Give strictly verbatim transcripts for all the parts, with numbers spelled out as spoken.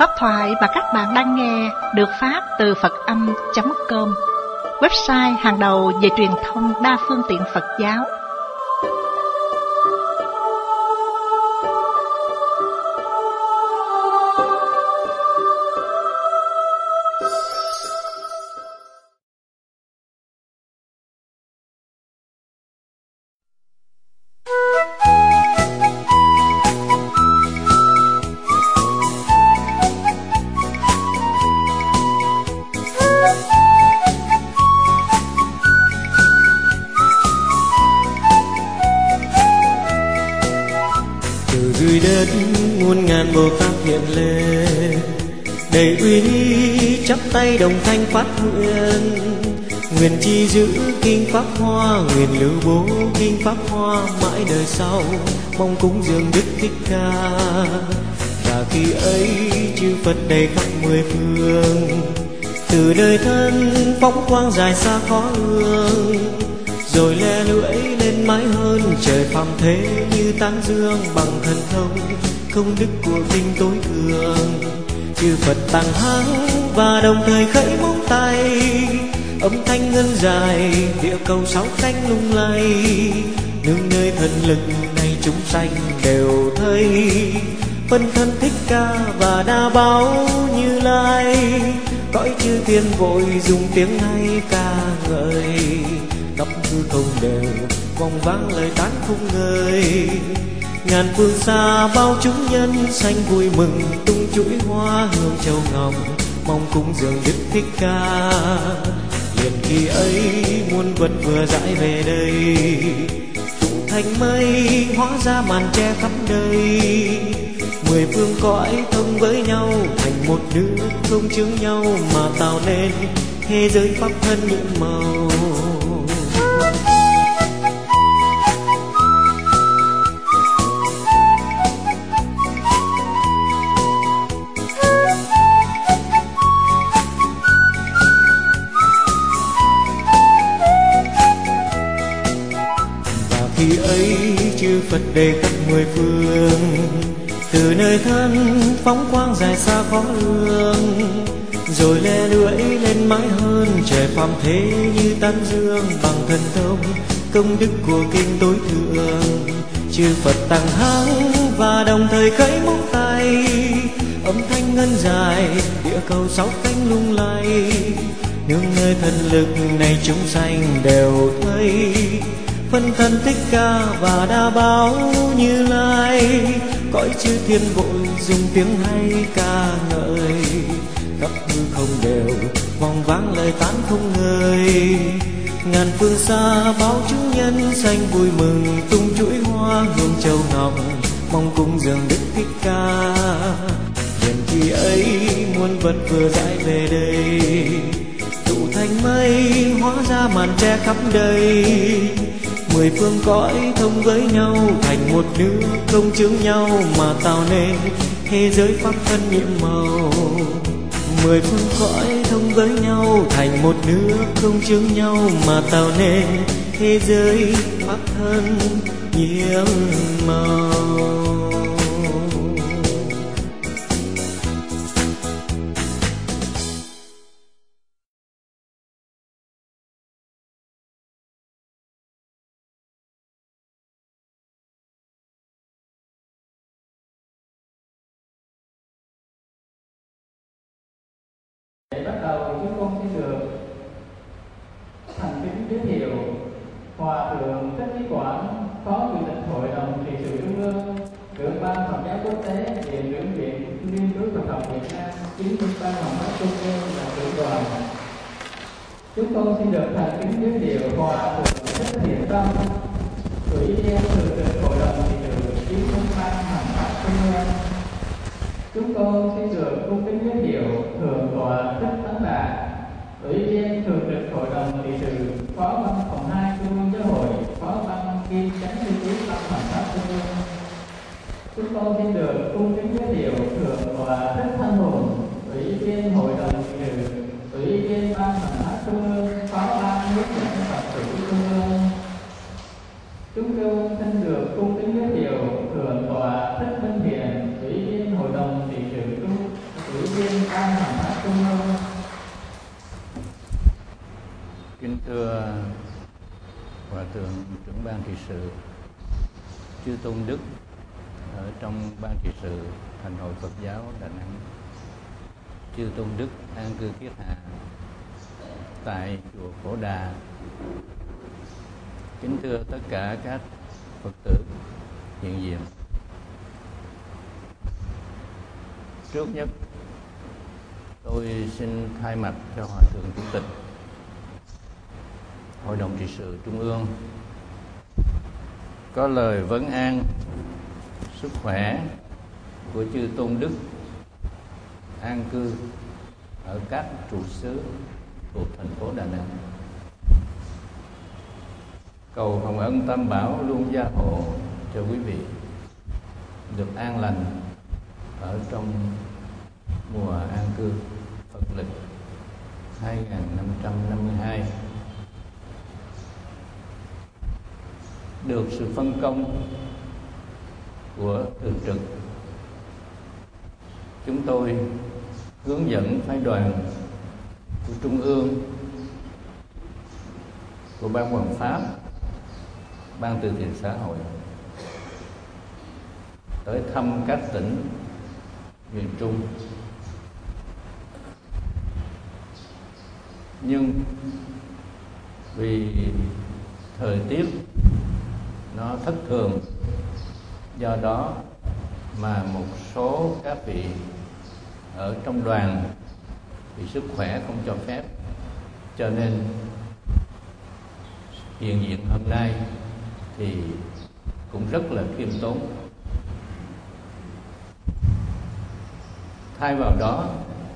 Pháp thoại mà các bạn đang nghe được phát từ Phật âm chấm com, website hàng đầu về truyền thông đa phương tiện Phật giáo. Dưới đất muôn ngàn Bồ Tát hiện lên, đầy uy nghi chắp tay đồng thanh phát nguyện. Nguyện chi giữ kinh Pháp Hoa, nguyện lưu bố kinh Pháp Hoa mãi đời sau, mong cúng dường Đức Thích Ca. Và khi ấy chư Phật đầy khắp mười phương, từ đời thân phóng quang dài xa khó lường, rồi le lưỡi lên mãi hơn trời phàm thế như tán dương bằng thần thông công đức của kinh tối thượng. Chư Phật tăng hắng và đồng thời khởi móng tay, âm thanh ngân dài địa cầu sáu cánh lung lay. Nương nơi thần lực này chúng sanh đều thấy, phân thân Thích Ca và đa báo Như Lai. Cõi chư thiên vội dùng tiếng hay ca ngợi, khắp hư không đều vòng vang lời tán không ngơi. Ngàn phương xa bao chúng nhân sanh vui mừng, tung chuỗi hoa hương châu ngọc mong cúng dường Đức Thích Ca. Liền khi ấy muôn vật vừa dãi về đây, tụ thành mây hóa ra màn che khắp đời. Mười phương cõi thông với nhau thành một nước, không chướng nhau mà tạo nên thế giới pháp thân những màu. Khi ấy chư Phật đầy khắp mười phương, từ nơi thân phóng quang dài xa khó lường, rồi le lưỡi lên mãi hơn trời phàm thế như tán dương bằng thần thông công đức của kinh tối thượng. Chư Phật tăng hắng và đồng thời khởi móng tay, âm thanh ngân dài địa cầu sáu cánh lung lay. Nương nơi thần lực này chúng sanh đều thấy, phân thân Thích Ca và đa báo Như Lai. Cõi chư thiên vội dùng tiếng hay ca ngợi, khắp hư không đều vòng vang lời tán không ngơi. Ngàn phương xa bao chúng nhân sanh vui mừng, tung chuỗi hoa hương châu ngọc mong cúng dường Đức Thích Ca. Liền khi ấy muôn vật vừa dãi về đây, tụ thành mây hóa ra màn che khắp đời. Mười phương cõi thông với nhau thành một nước, không chướng nhau mà tạo nên thế giới pháp thân nhiệm màu. Mười phương cõi thông với nhau thành một nước, không chướng nhau mà tạo nên thế giới pháp thân nhiệm màu. Để bắt đầu chúng con xin được thành kính giới thiệu Hòa thượng Thích Trí Quảng, Phó Chủ tịch Hội đồng trị sự Trung ương, trưởng ban Phật giáo quốc tế, viện trưởng viện nghiên cứu Phật học Việt Nam, chính thức ban Hoàng pháp Trung ương là trưởng đoàn. Chúng con xin được thành kính giới thiệu Hòa thượng Thích Thiện Tâm, ủy viên thường trực Hội đồng trị sự, chính thức ban Hoàng pháp Trung ương. Chúng con xin được cung kính giới thiệu Thượng tọa Thích Tấn Đạt, ủy viên thường trực Hội đồng trị sự, Phó văn phòng hai Trung ương Giáo hội, Phó ban kiêm chánh thư ký ban Hoàng pháp Trung ương. Chúng con xin được cung kính giới thiệu Thượng tọa Thích Thanh Hùng, ủy viên Hội đồng trị sự, ủy viên ban Hoàng pháp Trung ương, Phó ban hướng dẫn Phật tử Trung ương. Chúng con xin được cung kính giới thiệu Thượng tọa Thích Minh Thiện, ủy viên Hội đồng trị sự Trung, ủy Chư Tôn Đức ở trong ban trị sự Thành hội Phật giáo Đà Nẵng, chư Tôn Đức an cư kiết hạ tại chùa Phổ Đà, kính thưa tất cả các Phật tử hiện diện. Trước nhất, tôi xin thay mặt cho Hòa thượng Chủ tịch Hội đồng trị sự Trung ương có lời vấn an sức khỏe của chư Tôn Đức an cư ở các trụ xứ thuộc thành phố Đà Nẵng. Cầu hồng ân Tam Bảo luôn gia hộ cho quý vị được an lành ở trong mùa an cư Phật lịch hai nghìn năm trăm năm mươi hai. Được sự phân công của thường trực, chúng tôi hướng dẫn phái đoàn của Trung ương, của Ban Hoằng Pháp, Ban Từ thiện xã hội tới thăm các tỉnh miền Trung. Nhưng vì thời tiết nó thất thường, do đó mà một số các vị ở trong đoàn vì sức khỏe không cho phép, cho nên hiện diện hôm nay thì cũng rất là khiêm tốn. Thay vào đó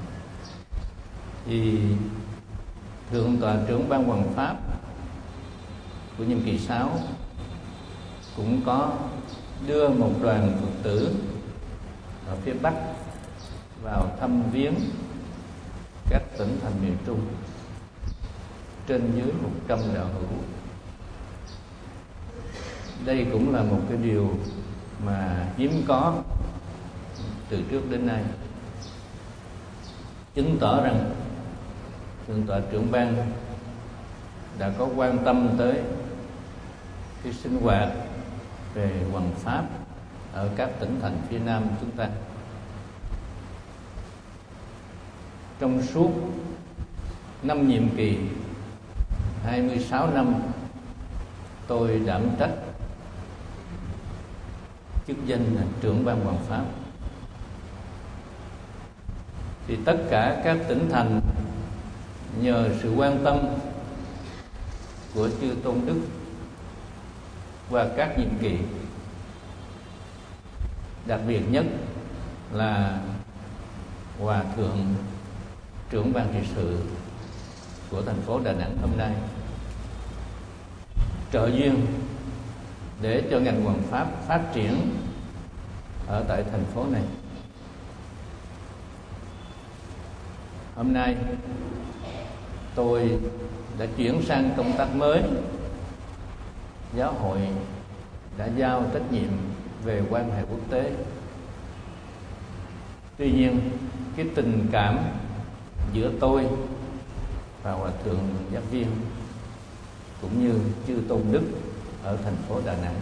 thì Thượng tọa trưởng Ban Hoằng Pháp của nhiệm kỳ sáu cũng có đưa một đoàn Phật tử ở phía Bắc vào thăm viếng các tỉnh thành miền Trung trên dưới một trăm đạo hữu. Đây cũng là một cái điều mà hiếm có từ trước đến nay, chứng tỏ rằng Thượng tọa trưởng ban đã có quan tâm tới cái sinh hoạt về hoằng pháp ở các tỉnh thành phía Nam chúng ta. Trong suốt năm nhiệm kỳ hai mươi sáu năm tôi đảm trách chức danh là trưởng ban hoằng pháp, thì tất cả các tỉnh thành nhờ sự quan tâm của chư Tôn Đức qua các nhiệm kỳ, đặc biệt nhất là Hòa thượng trưởng ban trị sự của thành phố Đà Nẵng hôm nay trợ duyên để cho ngành hoằng pháp phát triển ở tại thành phố này. Hôm nay tôi đã chuyển sang công tác mới. Giáo hội đã giao trách nhiệm về quan hệ quốc tế. Tuy nhiên, cái tình cảm giữa tôi và Hòa thượng Giác Viên cũng như chư Tôn Đức ở thành phố Đà Nẵng,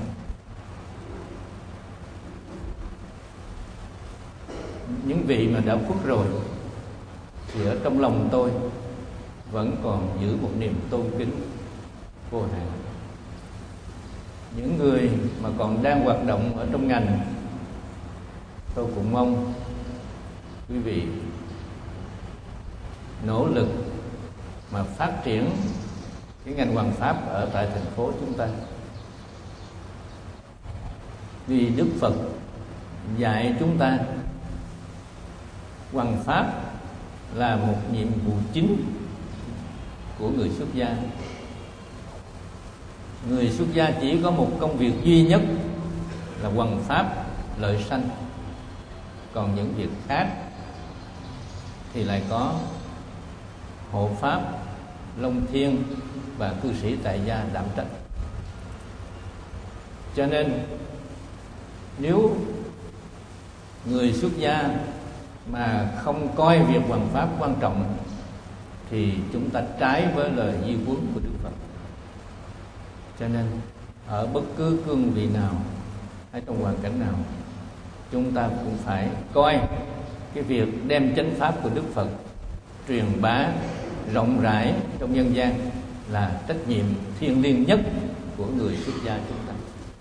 những vị mà đã khuất rồi, thì ở trong lòng tôi vẫn còn giữ một niềm tôn kính vô hạn. Những người mà còn đang hoạt động ở trong ngành, tôi cũng mong quý vị nỗ lực mà phát triển cái ngành hoằng pháp ở tại thành phố chúng ta. Vì Đức Phật dạy chúng ta hoằng pháp là một nhiệm vụ chính của người xuất gia. Người xuất gia chỉ có một công việc duy nhất là hoằng pháp lợi sanh, còn những việc khác thì lại có hộ pháp, long thiên và cư sĩ tại gia đảm trách. Cho nên nếu người xuất gia mà không coi việc hoằng pháp quan trọng thì chúng ta trái với lời di huấn của Đức Phật. Cho nên ở bất cứ cương vị nào trong hoàn cảnh nào, chúng ta cũng phải coi cái việc đem chánh pháp của Đức Phật truyền bá rộng rãi trong nhân gian là trách nhiệm thiêng liêng nhất của người xuất gia chúng ta.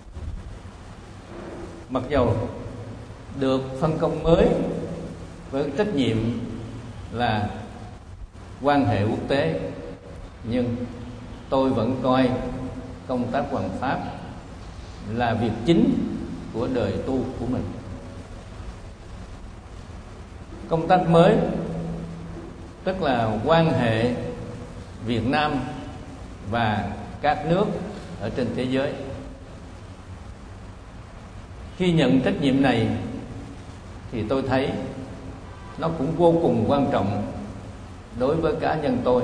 Mặc dầu được phân công mới với trách nhiệm là quan hệ quốc tế, nhưng tôi vẫn coi công tác hoằng pháp là việc chính của đời tu của mình. Công tác mới tức là quan hệ Việt Nam và các nước ở trên thế giới. Khi nhận trách nhiệm này thì tôi thấy nó cũng vô cùng quan trọng đối với cá nhân tôi.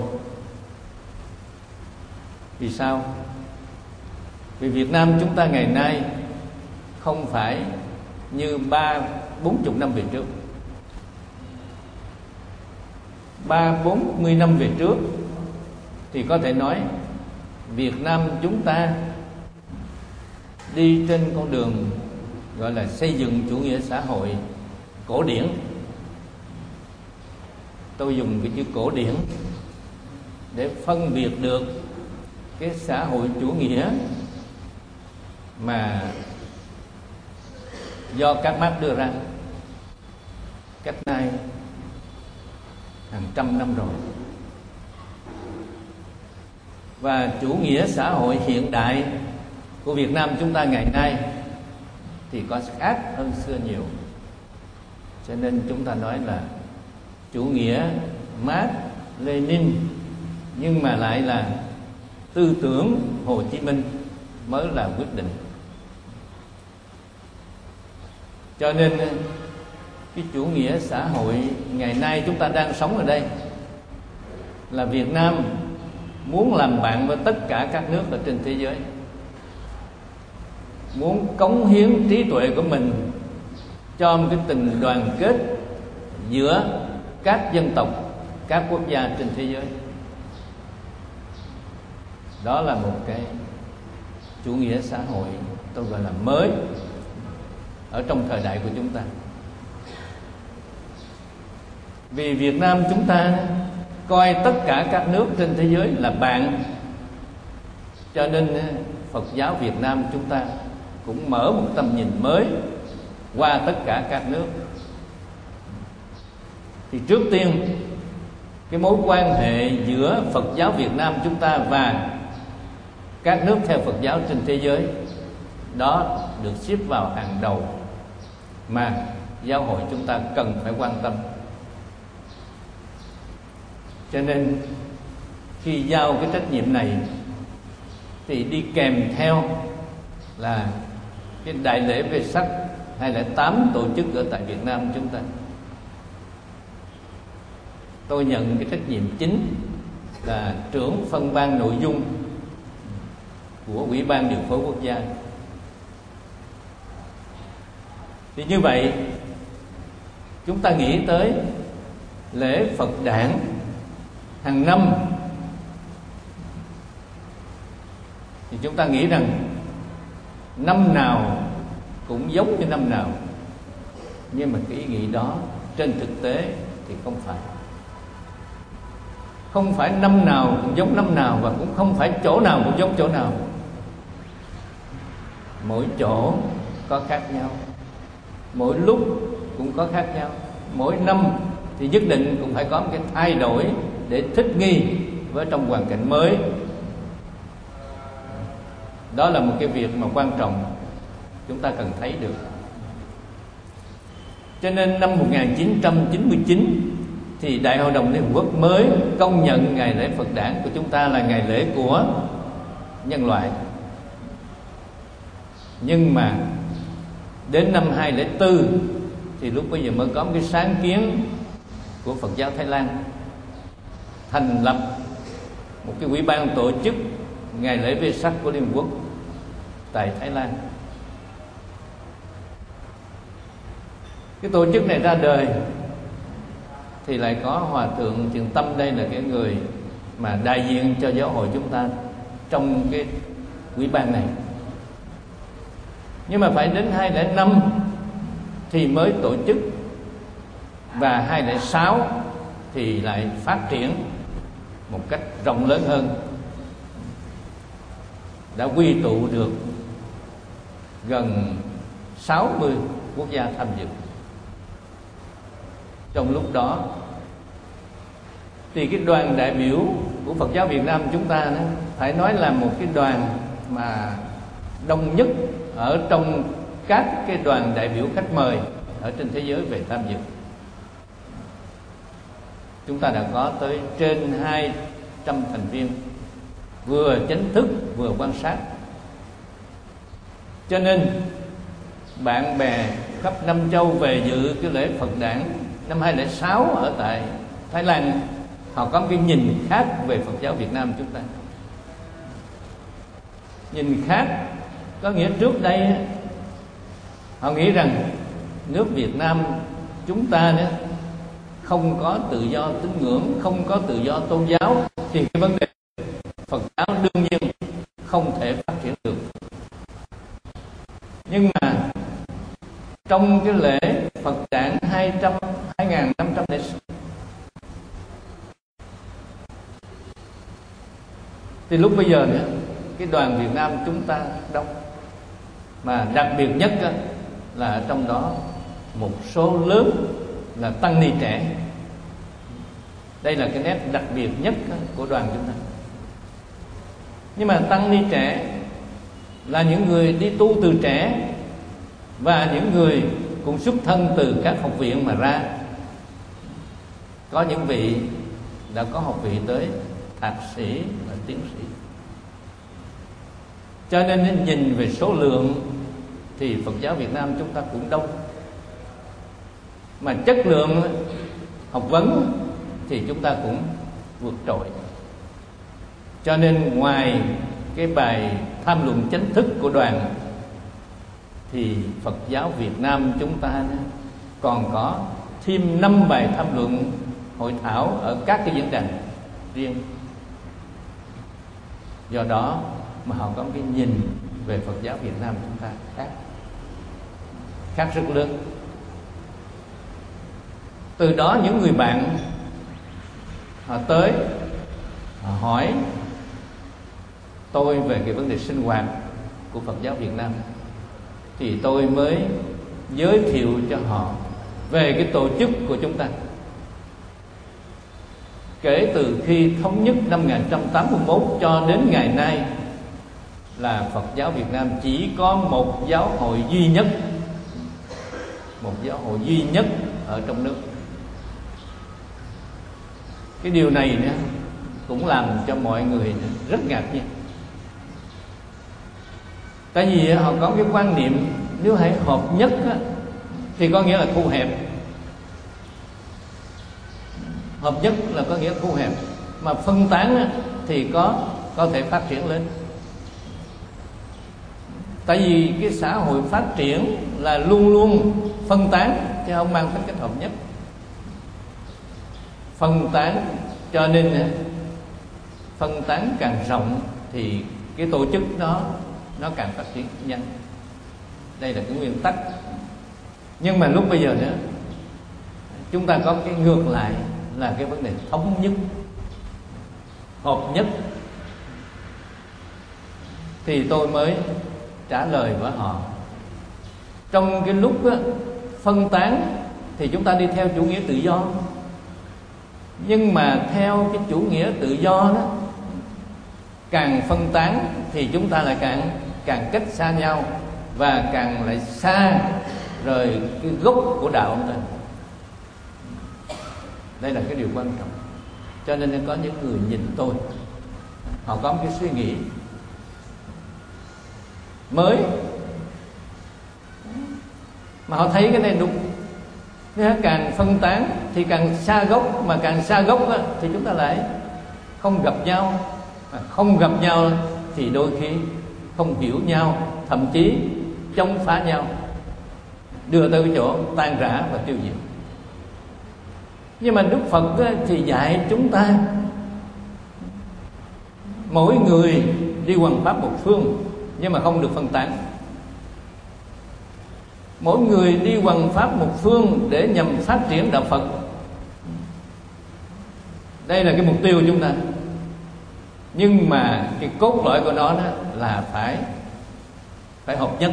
Vì sao? Vì Việt Nam chúng ta ngày nay không phải như ba bốn chục năm về trước. Ba bốn mươi năm về trước thì có thể nói Việt Nam chúng ta đi trên con đường gọi là xây dựng chủ nghĩa xã hội cổ điển. Tôi dùng cái chữ cổ điển để phân biệt được cái xã hội chủ nghĩa mà do các Mác đưa ra cách nay hàng trăm năm rồi, và chủ nghĩa xã hội hiện đại của Việt Nam chúng ta ngày nay thì có khác hơn xưa nhiều. Cho nên chúng ta nói là chủ nghĩa Mác Lênin, nhưng mà lại là tư tưởng Hồ Chí Minh mới là quyết định. Cho nên cái chủ nghĩa xã hội ngày nay chúng ta đang sống ở đây là Việt Nam muốn làm bạn với tất cả các nước ở trên thế giới, muốn cống hiến trí tuệ của mình cho một cái tình đoàn kết giữa các dân tộc, các quốc gia trên thế giới. Đó là một cái chủ nghĩa xã hội tôi gọi là mới ở trong thời đại của chúng ta. Vì Việt Nam chúng ta coi tất cả các nước trên thế giới là bạn, cho nên Phật giáo Việt Nam chúng ta cũng mở một tầm nhìn mới qua tất cả các nước. Thì trước tiên cái mối quan hệ giữa Phật giáo Việt Nam chúng ta và các nước theo Phật giáo trên thế giới đó được xếp vào hàng đầu mà giáo hội chúng ta cần phải quan tâm. Cho nên khi giao cái trách nhiệm này thì đi kèm theo là cái đại lễ Vesak hai không không tám tổ chức ở tại Việt Nam chúng ta. Tôi nhận cái trách nhiệm chính là trưởng phân ban nội dung của Ủy ban Điều phối Quốc gia. Thì như vậy chúng ta nghĩ tới lễ Phật đản hàng năm thì chúng ta nghĩ rằng năm nào cũng giống như năm nào, nhưng mà cái ý nghĩ đó trên thực tế thì không phải. Không phải năm nào cũng giống năm nào, và cũng không phải chỗ nào cũng giống chỗ nào. Mỗi chỗ có khác nhau, mỗi lúc cũng có khác nhau, mỗi năm thì nhất định cũng phải có một cái thay đổi để thích nghi với trong hoàn cảnh mới. Đó là một cái việc mà quan trọng chúng ta cần thấy được. Cho nên năm một nghìn chín trăm chín mươi chín thì Đại hội đồng Liên Hợp Quốc mới công nhận ngày lễ Phật đản của chúng ta là ngày lễ của nhân loại. Nhưng mà đến năm hai không không bốn thì lúc bây giờ mới có một cái sáng kiến của Phật giáo Thái Lan thành lập một cái ủy ban tổ chức ngày lễ Vesak của Liên Hợp Quốc tại Thái Lan. Cái tổ chức này ra đời thì lại có Hòa thượng Thiện Tâm, đây là cái người mà đại diện cho giáo hội chúng ta trong cái ủy ban này. Nhưng mà phải đến hai không không năm thì mới tổ chức, và hai không không sáu thì lại phát triển một cách rộng lớn hơn, đã quy tụ được gần sáu mươi quốc gia tham dự. Trong lúc đó thì cái đoàn đại biểu của Phật giáo Việt Nam chúng ta đó, phải nói là một cái đoàn mà đông nhất ở trong các cái đoàn đại biểu khách mời ở trên thế giới về tham dự. Chúng ta đã có tới trên hai trăm thành viên, vừa chính thức vừa quan sát. Cho nên bạn bè khắp năm châu về dự cái lễ Phật đản năm hai không không sáu ở tại Thái Lan, họ có một cái nhìn khác về Phật giáo Việt Nam chúng ta. Nhìn khác có nghĩa trước đây họ nghĩ rằng nước Việt Nam chúng ta nữa không có tự do tín ngưỡng, không có tự do tôn giáo, thì cái vấn đề Phật giáo đương nhiên không thể phát triển được. Nhưng mà trong cái lễ Phật đản hai trăm hai nghìn năm trăm lẻ sáu thì lúc bây giờ nữa, cái đoàn Việt Nam chúng ta đông, mà đặc biệt nhất là ở trong đó một số lớn là tăng ni trẻ. Đây là cái nét đặc biệt nhất của đoàn chúng ta. Nhưng mà tăng ni trẻ là những người đi tu từ trẻ, và những người cũng xuất thân từ các học viện mà ra. Có những vị đã có học vị tới thạc sĩ và tiến sĩ. Cho nên nhìn về số lượng thì Phật giáo Việt Nam chúng ta cũng đông, mà chất lượng học vấn thì chúng ta cũng vượt trội. Cho nên ngoài cái bài tham luận chính thức của đoàn thì Phật giáo Việt Nam chúng ta còn có thêm năm bài tham luận hội thảo ở các cái diễn đàn riêng. Do đó mà họ có cái nhìn về Phật giáo Việt Nam chúng ta khác khác rất lớn. Từ đó những người bạn họ tới, họ hỏi tôi về cái vấn đề sinh hoạt của Phật giáo Việt Nam, thì tôi mới giới thiệu cho họ về cái tổ chức của chúng ta. Kể từ khi thống nhất năm một nghìn chín trăm tám mươi mốt cho đến ngày nay là Phật giáo Việt Nam chỉ có một giáo hội duy nhất, một giáo hội duy nhất ở trong nước. Cái điều này nữa cũng làm cho mọi người rất ngạc nhiên. Tại vì họ có cái quan niệm nếu hãy hợp nhất á, thì có nghĩa là thu hẹp. Hợp nhất là có nghĩa thu hẹp, mà phân tán á, thì có có thể phát triển lên. Tại vì cái xã hội phát triển là luôn luôn phân tán chứ không mang tính cách hợp nhất. Phân tán, cho nên phân tán càng rộng thì cái tổ chức đó nó càng phát triển nhanh. Đây là cái nguyên tắc. Nhưng mà lúc bây giờ nữa chúng ta có cái ngược lại là cái vấn đề thống nhất, hợp nhất. Thì tôi mới trả lời với họ, trong cái lúc đó, phân tán thì chúng ta đi theo chủ nghĩa tự do. Nhưng mà theo cái chủ nghĩa tự do đó, càng phân tán thì chúng ta lại càng càng cách xa nhau, và càng lại xa rời cái gốc của đạo ông ta. Đây là cái điều quan trọng. Cho nên có những người nhìn tôi, họ có một cái suy nghĩ mới, mà họ thấy cái này đúng. Nếu càng phân tán thì càng xa gốc, mà càng xa gốc á, thì chúng ta lại không gặp nhau. Mà không gặp nhau thì đôi khi không hiểu nhau, thậm chí chống phá nhau, đưa tới cái chỗ tan rã và tiêu diệt. Nhưng mà Đức Phật á, thì dạy chúng ta mỗi người đi hoằng pháp một phương, nhưng mà không được phân tán. mỗi người đi hoằng pháp một phương để nhằm phát triển đạo Phật. Đây là cái mục tiêu của chúng ta. Nhưng mà cái cốt lõi của nó đó là phải phải hợp nhất,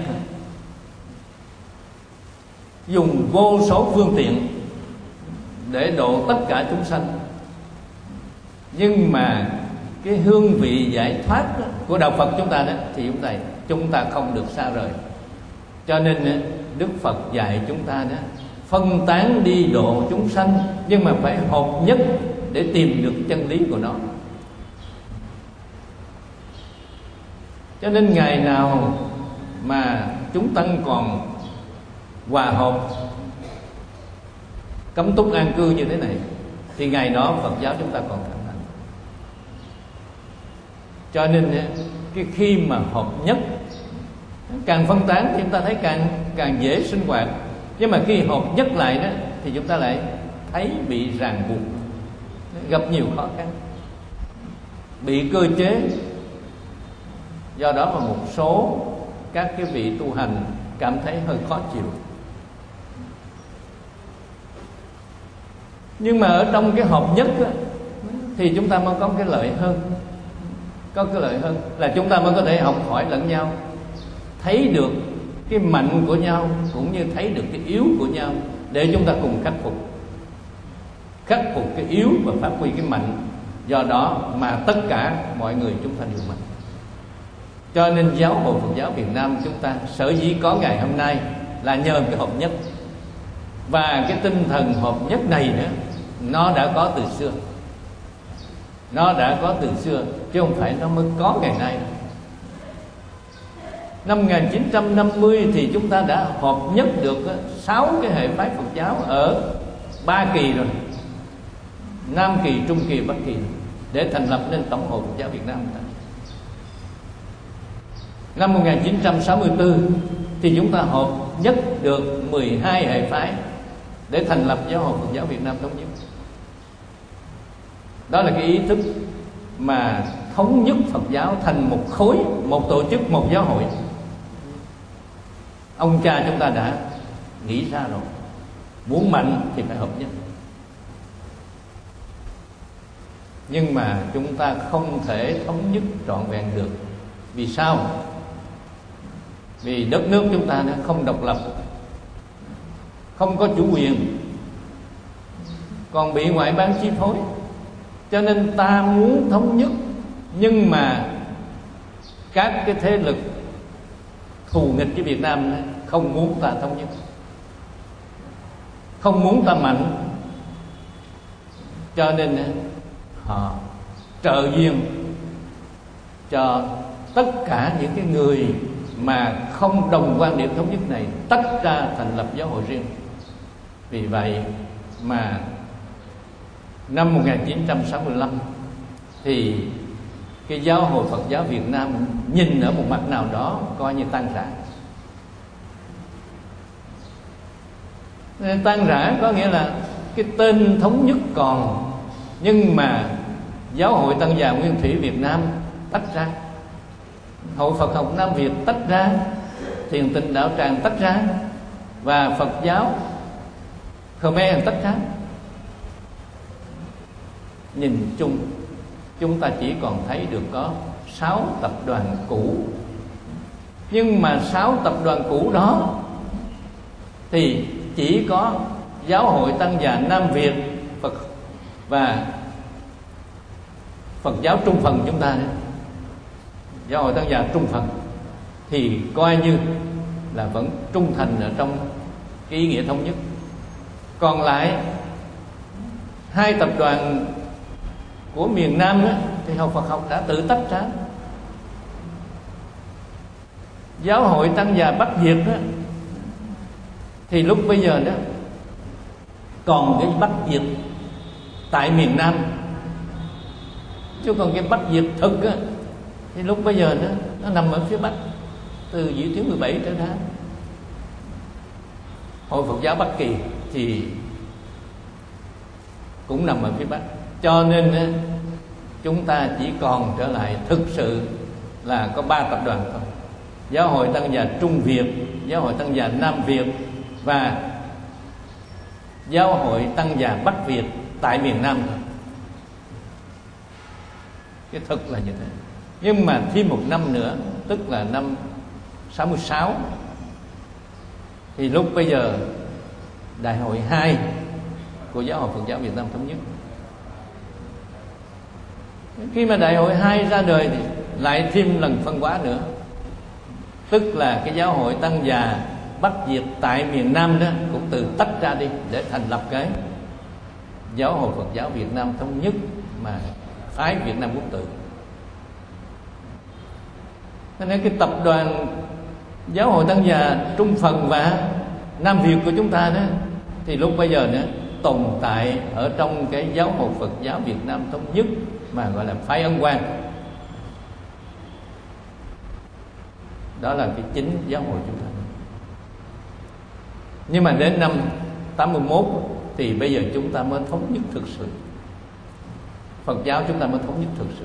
dùng vô số phương tiện để độ tất cả chúng sanh. Nhưng mà cái hương vị giải thoát của đạo Phật chúng ta đó thì chúng ta chúng ta không được xa rời. Cho nên Đức Phật dạy chúng ta đó phân tán đi độ chúng sanh, nhưng mà phải hợp nhất để tìm được chân lý của nó. Cho nên ngày nào mà chúng tăng còn hòa hợp, cấm túc an cư như thế này, thì ngày đó Phật giáo chúng ta còn thịnh hành. Cho nên cái khi mà hợp nhất, càng phân tán thì chúng ta thấy càng càng dễ sinh hoạt. Nhưng mà khi hợp nhất lại đó thì chúng ta lại thấy bị ràng buộc, gặp nhiều khó khăn, bị cơ chế. Do đó mà một số các cái vị tu hành cảm thấy hơi khó chịu. Nhưng mà ở trong cái hợp nhất đó, thì chúng ta mới có cái lợi hơn. Có cái lợi hơn là chúng ta mới có thể học hỏi lẫn nhau, thấy được cái mạnh của nhau cũng như thấy được cái yếu của nhau, để chúng ta cùng khắc phục khắc phục cái yếu và phát huy cái mạnh. Do đó mà tất cả mọi người chúng ta đều mạnh. Cho nên Giáo hội Phật giáo Việt Nam chúng ta sở dĩ có ngày hôm nay là nhờ cái hợp nhất. Và cái tinh thần hợp nhất này nữa, nó đã có từ xưa. Nó đã có từ xưa, chứ không phải nó mới có ngày nay. Năm một nghìn chín trăm năm mươi thì chúng ta đã hợp nhất được sáu cái hệ phái Phật giáo ở ba kỳ rồi, Nam kỳ, Trung kỳ, Bắc kỳ, để thành lập nên Tổng hội Phật giáo Việt Nam. Năm một nghìn chín trăm sáu mươi tư thì chúng ta hợp nhất được mười hai hệ phái để thành lập Giáo hội Phật giáo Việt Nam thống nhất. Đó là cái ý thức mà thống nhất Phật giáo thành một khối, một tổ chức, một giáo hội. Ông cha chúng ta đã nghĩ ra rồi, muốn mạnh thì phải hợp nhất. Nhưng mà chúng ta không thể thống nhất trọn vẹn được. Vì sao? Vì đất nước chúng ta nó không độc lập, không có chủ quyền, còn bị ngoại bang chi phối. Cho nên ta muốn thống nhất, nhưng mà các cái thế lực thù nghịch với Việt Nam không muốn ta thống nhất, không muốn ta mạnh. Cho nên họ trợ duyên cho tất cả những cái người mà không đồng quan điểm thống nhất này tách ra thành lập giáo hội riêng. Vì vậy mà năm một nghìn chín trăm sáu mươi lăm thì cái Giáo hội Phật giáo Việt Nam nhìn ở một mặt nào đó coi như tan rã. Tan rã có nghĩa là cái tên thống nhất còn, nhưng mà Giáo hội Tăng già Nguyên thủy Việt Nam tách ra, Hội Phật học Nam Việt tách ra, Thiền Tịnh Đạo Tràng tách ra, và Phật giáo Khmer tách ra. Nhìn chung chúng ta chỉ còn thấy được có sáu tập đoàn cũ. Nhưng mà sáu tập đoàn cũ đó thì chỉ có Giáo hội Tăng già Nam Việt Phật và Phật giáo Trung Phần chúng ta nữa. Giáo hội Tăng già Trung Phần thì coi như là vẫn trung thành ở trong cái ý nghĩa thống nhất. Còn lại hai tập đoàn của miền Nam đó, thì Hội Phật học đã tự tách ra. Giáo hội Tăng già Bắc Việt đó, thì lúc bây giờ đó còn cái Bắc Việt tại miền Nam, chứ còn cái Bắc Việt thực á, thì lúc bây giờ đó, nó nằm ở phía Bắc, từ vĩ tuyến mười bảy trở ra. Hội Phật giáo Bắc Kỳ thì cũng nằm ở phía Bắc. Cho nên á, chúng ta chỉ còn trở lại thực sự là có ba tập đoàn thôi. Giáo hội Tăng già Trung Việt, Giáo hội Tăng già Nam Việt và Giáo hội Tăng già Bắc Việt tại miền Nam thôi. Cái thực là như thế. Nhưng mà thêm một năm nữa, tức là năm sáu mươi sáu, thì lúc bây giờ Đại hội hai của Giáo hội Phật giáo Việt Nam Thống nhất. Khi mà Đại hội hai ra đời thì lại thêm lần phân hóa nữa, tức là cái Giáo hội Tăng già Bắc Việt tại miền Nam đó cũng từ tách ra đi để thành lập cái Giáo hội Phật giáo Việt Nam Thống nhất mà phái Việt Nam Quốc tự. Cho nên cái tập đoàn Giáo hội Tăng già Trung Phật và Nam Việt của chúng ta đó thì lúc bây giờ nữa tồn tại ở trong cái Giáo hội Phật giáo Việt Nam Thống nhất mà gọi là phái Ấn Quang. Đó là cái chính giáo hội chúng ta. Nhưng mà đến năm tám mươi mốt thì bây giờ chúng ta mới thống nhất thực sự. Phật giáo chúng ta mới thống nhất thực sự.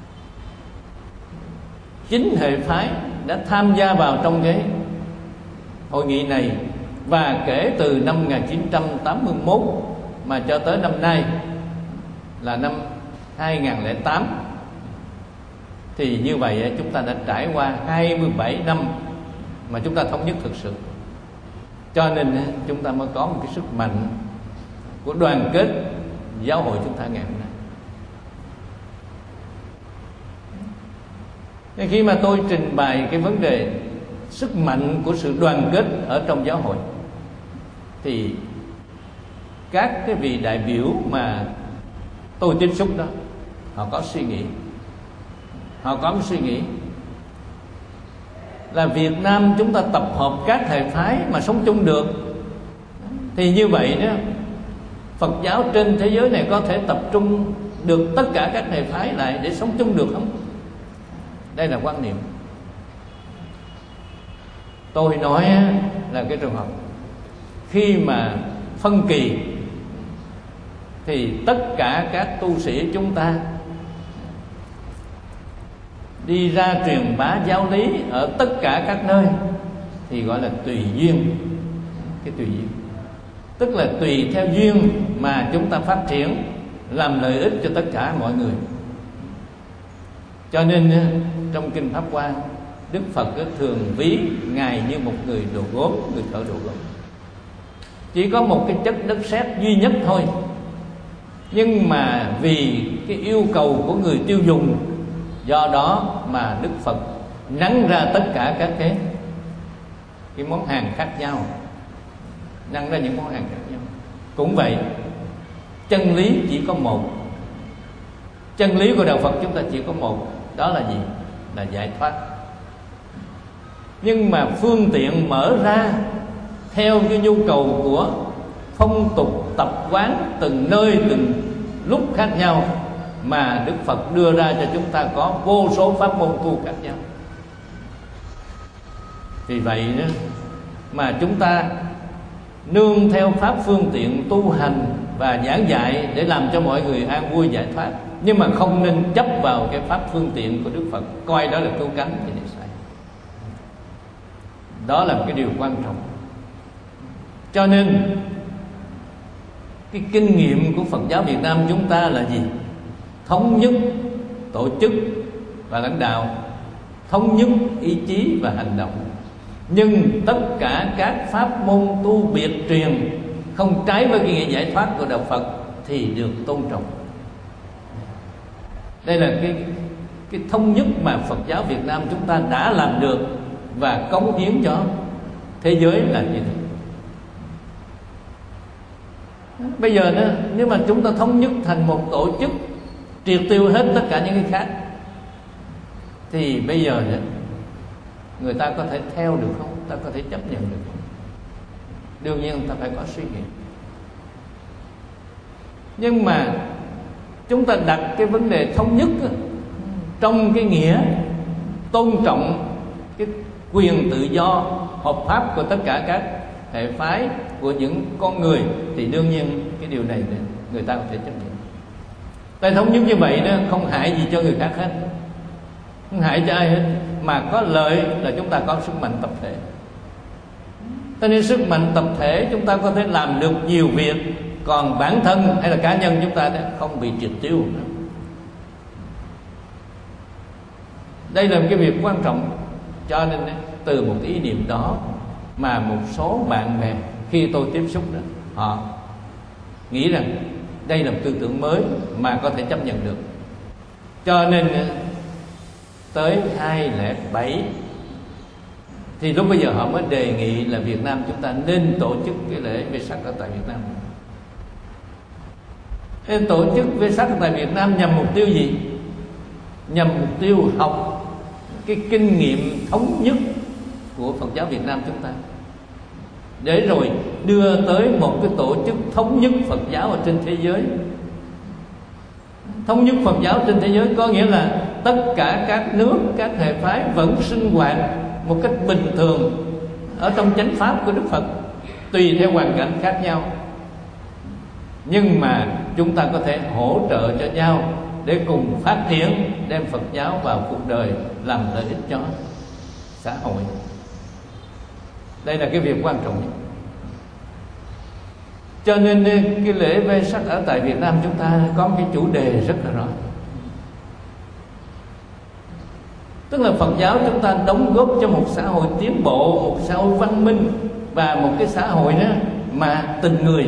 Chính hệ phái đã tham gia vào trong cái hội nghị này, và kể từ năm một nghìn chín trăm tám mươi mốt mà cho tới năm nay là năm hai nghìn lẻ tám, thì như vậy chúng ta đã trải qua hai mươi bảy năm mà chúng ta thống nhất thực sự. Cho nên chúng ta mới có một cái sức mạnh của đoàn kết giáo hội chúng ta ngày hôm nay. Nên khi mà tôi trình bày cái vấn đề sức mạnh của sự đoàn kết ở trong giáo hội, thì các cái vị đại biểu mà tôi tiếp xúc đó, họ có suy nghĩ, họ có một suy nghĩ là Việt Nam chúng ta tập hợp các hệ phái mà sống chung được, thì như vậy đó Phật giáo trên thế giới này có thể tập trung được tất cả các hệ phái lại để sống chung được không? Đây là quan niệm. Tôi nói là cái trường hợp khi mà phân kỳ thì tất cả các tu sĩ chúng ta đi ra truyền bá giáo lý ở tất cả các nơi thì gọi là tùy duyên. Cái tùy duyên tức là tùy theo duyên mà chúng ta phát triển, làm lợi ích cho tất cả mọi người. Cho nên trong Kinh Pháp Hoa, Đức Phật thường ví Ngài như một người đồ gốm, người thợ đồ gốm. Chỉ có một cái chất đất sét duy nhất thôi, nhưng mà vì cái yêu cầu của người tiêu dùng, do đó mà Đức Phật nắn ra tất cả các cái cái món hàng khác nhau, nắn ra những món hàng khác nhau. Cũng vậy, chân lý chỉ có một. Chân lý của đạo Phật chúng ta chỉ có một, đó là gì? Là giải thoát. Nhưng mà phương tiện mở ra theo cái nhu cầu của phong tục tập quán từng nơi từng lúc khác nhau, mà Đức Phật đưa ra cho chúng ta có vô số pháp môn tu khác nhau. Vì vậy đó mà chúng ta nương theo pháp phương tiện tu hành và giảng dạy để làm cho mọi người an vui giải thoát, nhưng mà không nên chấp vào cái pháp phương tiện của Đức Phật, coi đó là cứu cánh thì này sai. Đó là một cái điều quan trọng. Cho nên cái kinh nghiệm của Phật giáo Việt Nam chúng ta là gì? Thống nhất tổ chức và lãnh đạo, thống nhất ý chí và hành động, nhưng tất cả các pháp môn tu biệt truyền không trái với cái nghĩa giải thoát của đạo Phật thì được tôn trọng. Đây là cái cái thống nhất mà Phật giáo Việt Nam chúng ta đã làm được và cống hiến cho thế giới là như thế. Bây giờ nữa, nếu mà chúng ta thống nhất thành một tổ chức, triệt tiêu hết tất cả những cái khác, thì bây giờ nữa, người ta có thể theo được không? Ta có thể chấp nhận được không? Đương nhiên ta phải có suy nghĩ. Nhưng mà chúng ta đặt cái vấn đề thống nhất trong cái nghĩa tôn trọng cái quyền tự do hợp pháp của tất cả các hệ phái của những con người, thì đương nhiên cái điều này người ta có thể chấp nhận. Tại thống nhất như vậy đó không hại gì cho người khác hết, không hại cho ai hết, mà có lợi là chúng ta có sức mạnh tập thể. Cho nên sức mạnh tập thể chúng ta có thể làm được nhiều việc, còn bản thân hay là cá nhân chúng ta đã không bị triệt tiêu. Đây là một cái việc quan trọng. Cho nên từ một ý niệm đó mà một số bạn bè khi tôi tiếp xúc đó, họ nghĩ rằng đây là một tư tưởng mới mà có thể chấp nhận được. Cho nên tới hai không không bảy thì lúc bây giờ họ mới đề nghị là Việt Nam chúng ta nên tổ chức cái lễ Vesak ở tại Việt Nam. Thế tổ chức Vesak tại Việt Nam nhằm mục tiêu gì? Nhằm mục tiêu học cái kinh nghiệm thống nhất của Phật giáo Việt Nam chúng ta, để rồi đưa tới một cái tổ chức thống nhất Phật giáo ở trên thế giới. Thống nhất Phật giáo trên thế giới có nghĩa là tất cả các nước, các hệ phái vẫn sinh hoạt một cách bình thường ở trong chánh pháp của Đức Phật, tùy theo hoàn cảnh khác nhau, nhưng mà chúng ta có thể hỗ trợ cho nhau để cùng phát triển, đem Phật giáo vào cuộc đời, làm lợi ích cho xã hội. Đây là cái việc quan trọng nhất. Cho nên cái lễ Vesak ở tại Việt Nam chúng ta có một cái chủ đề rất là rõ. Tức là Phật giáo chúng ta đóng góp cho một xã hội tiến bộ, một xã hội văn minh và một cái xã hội đó mà tình người.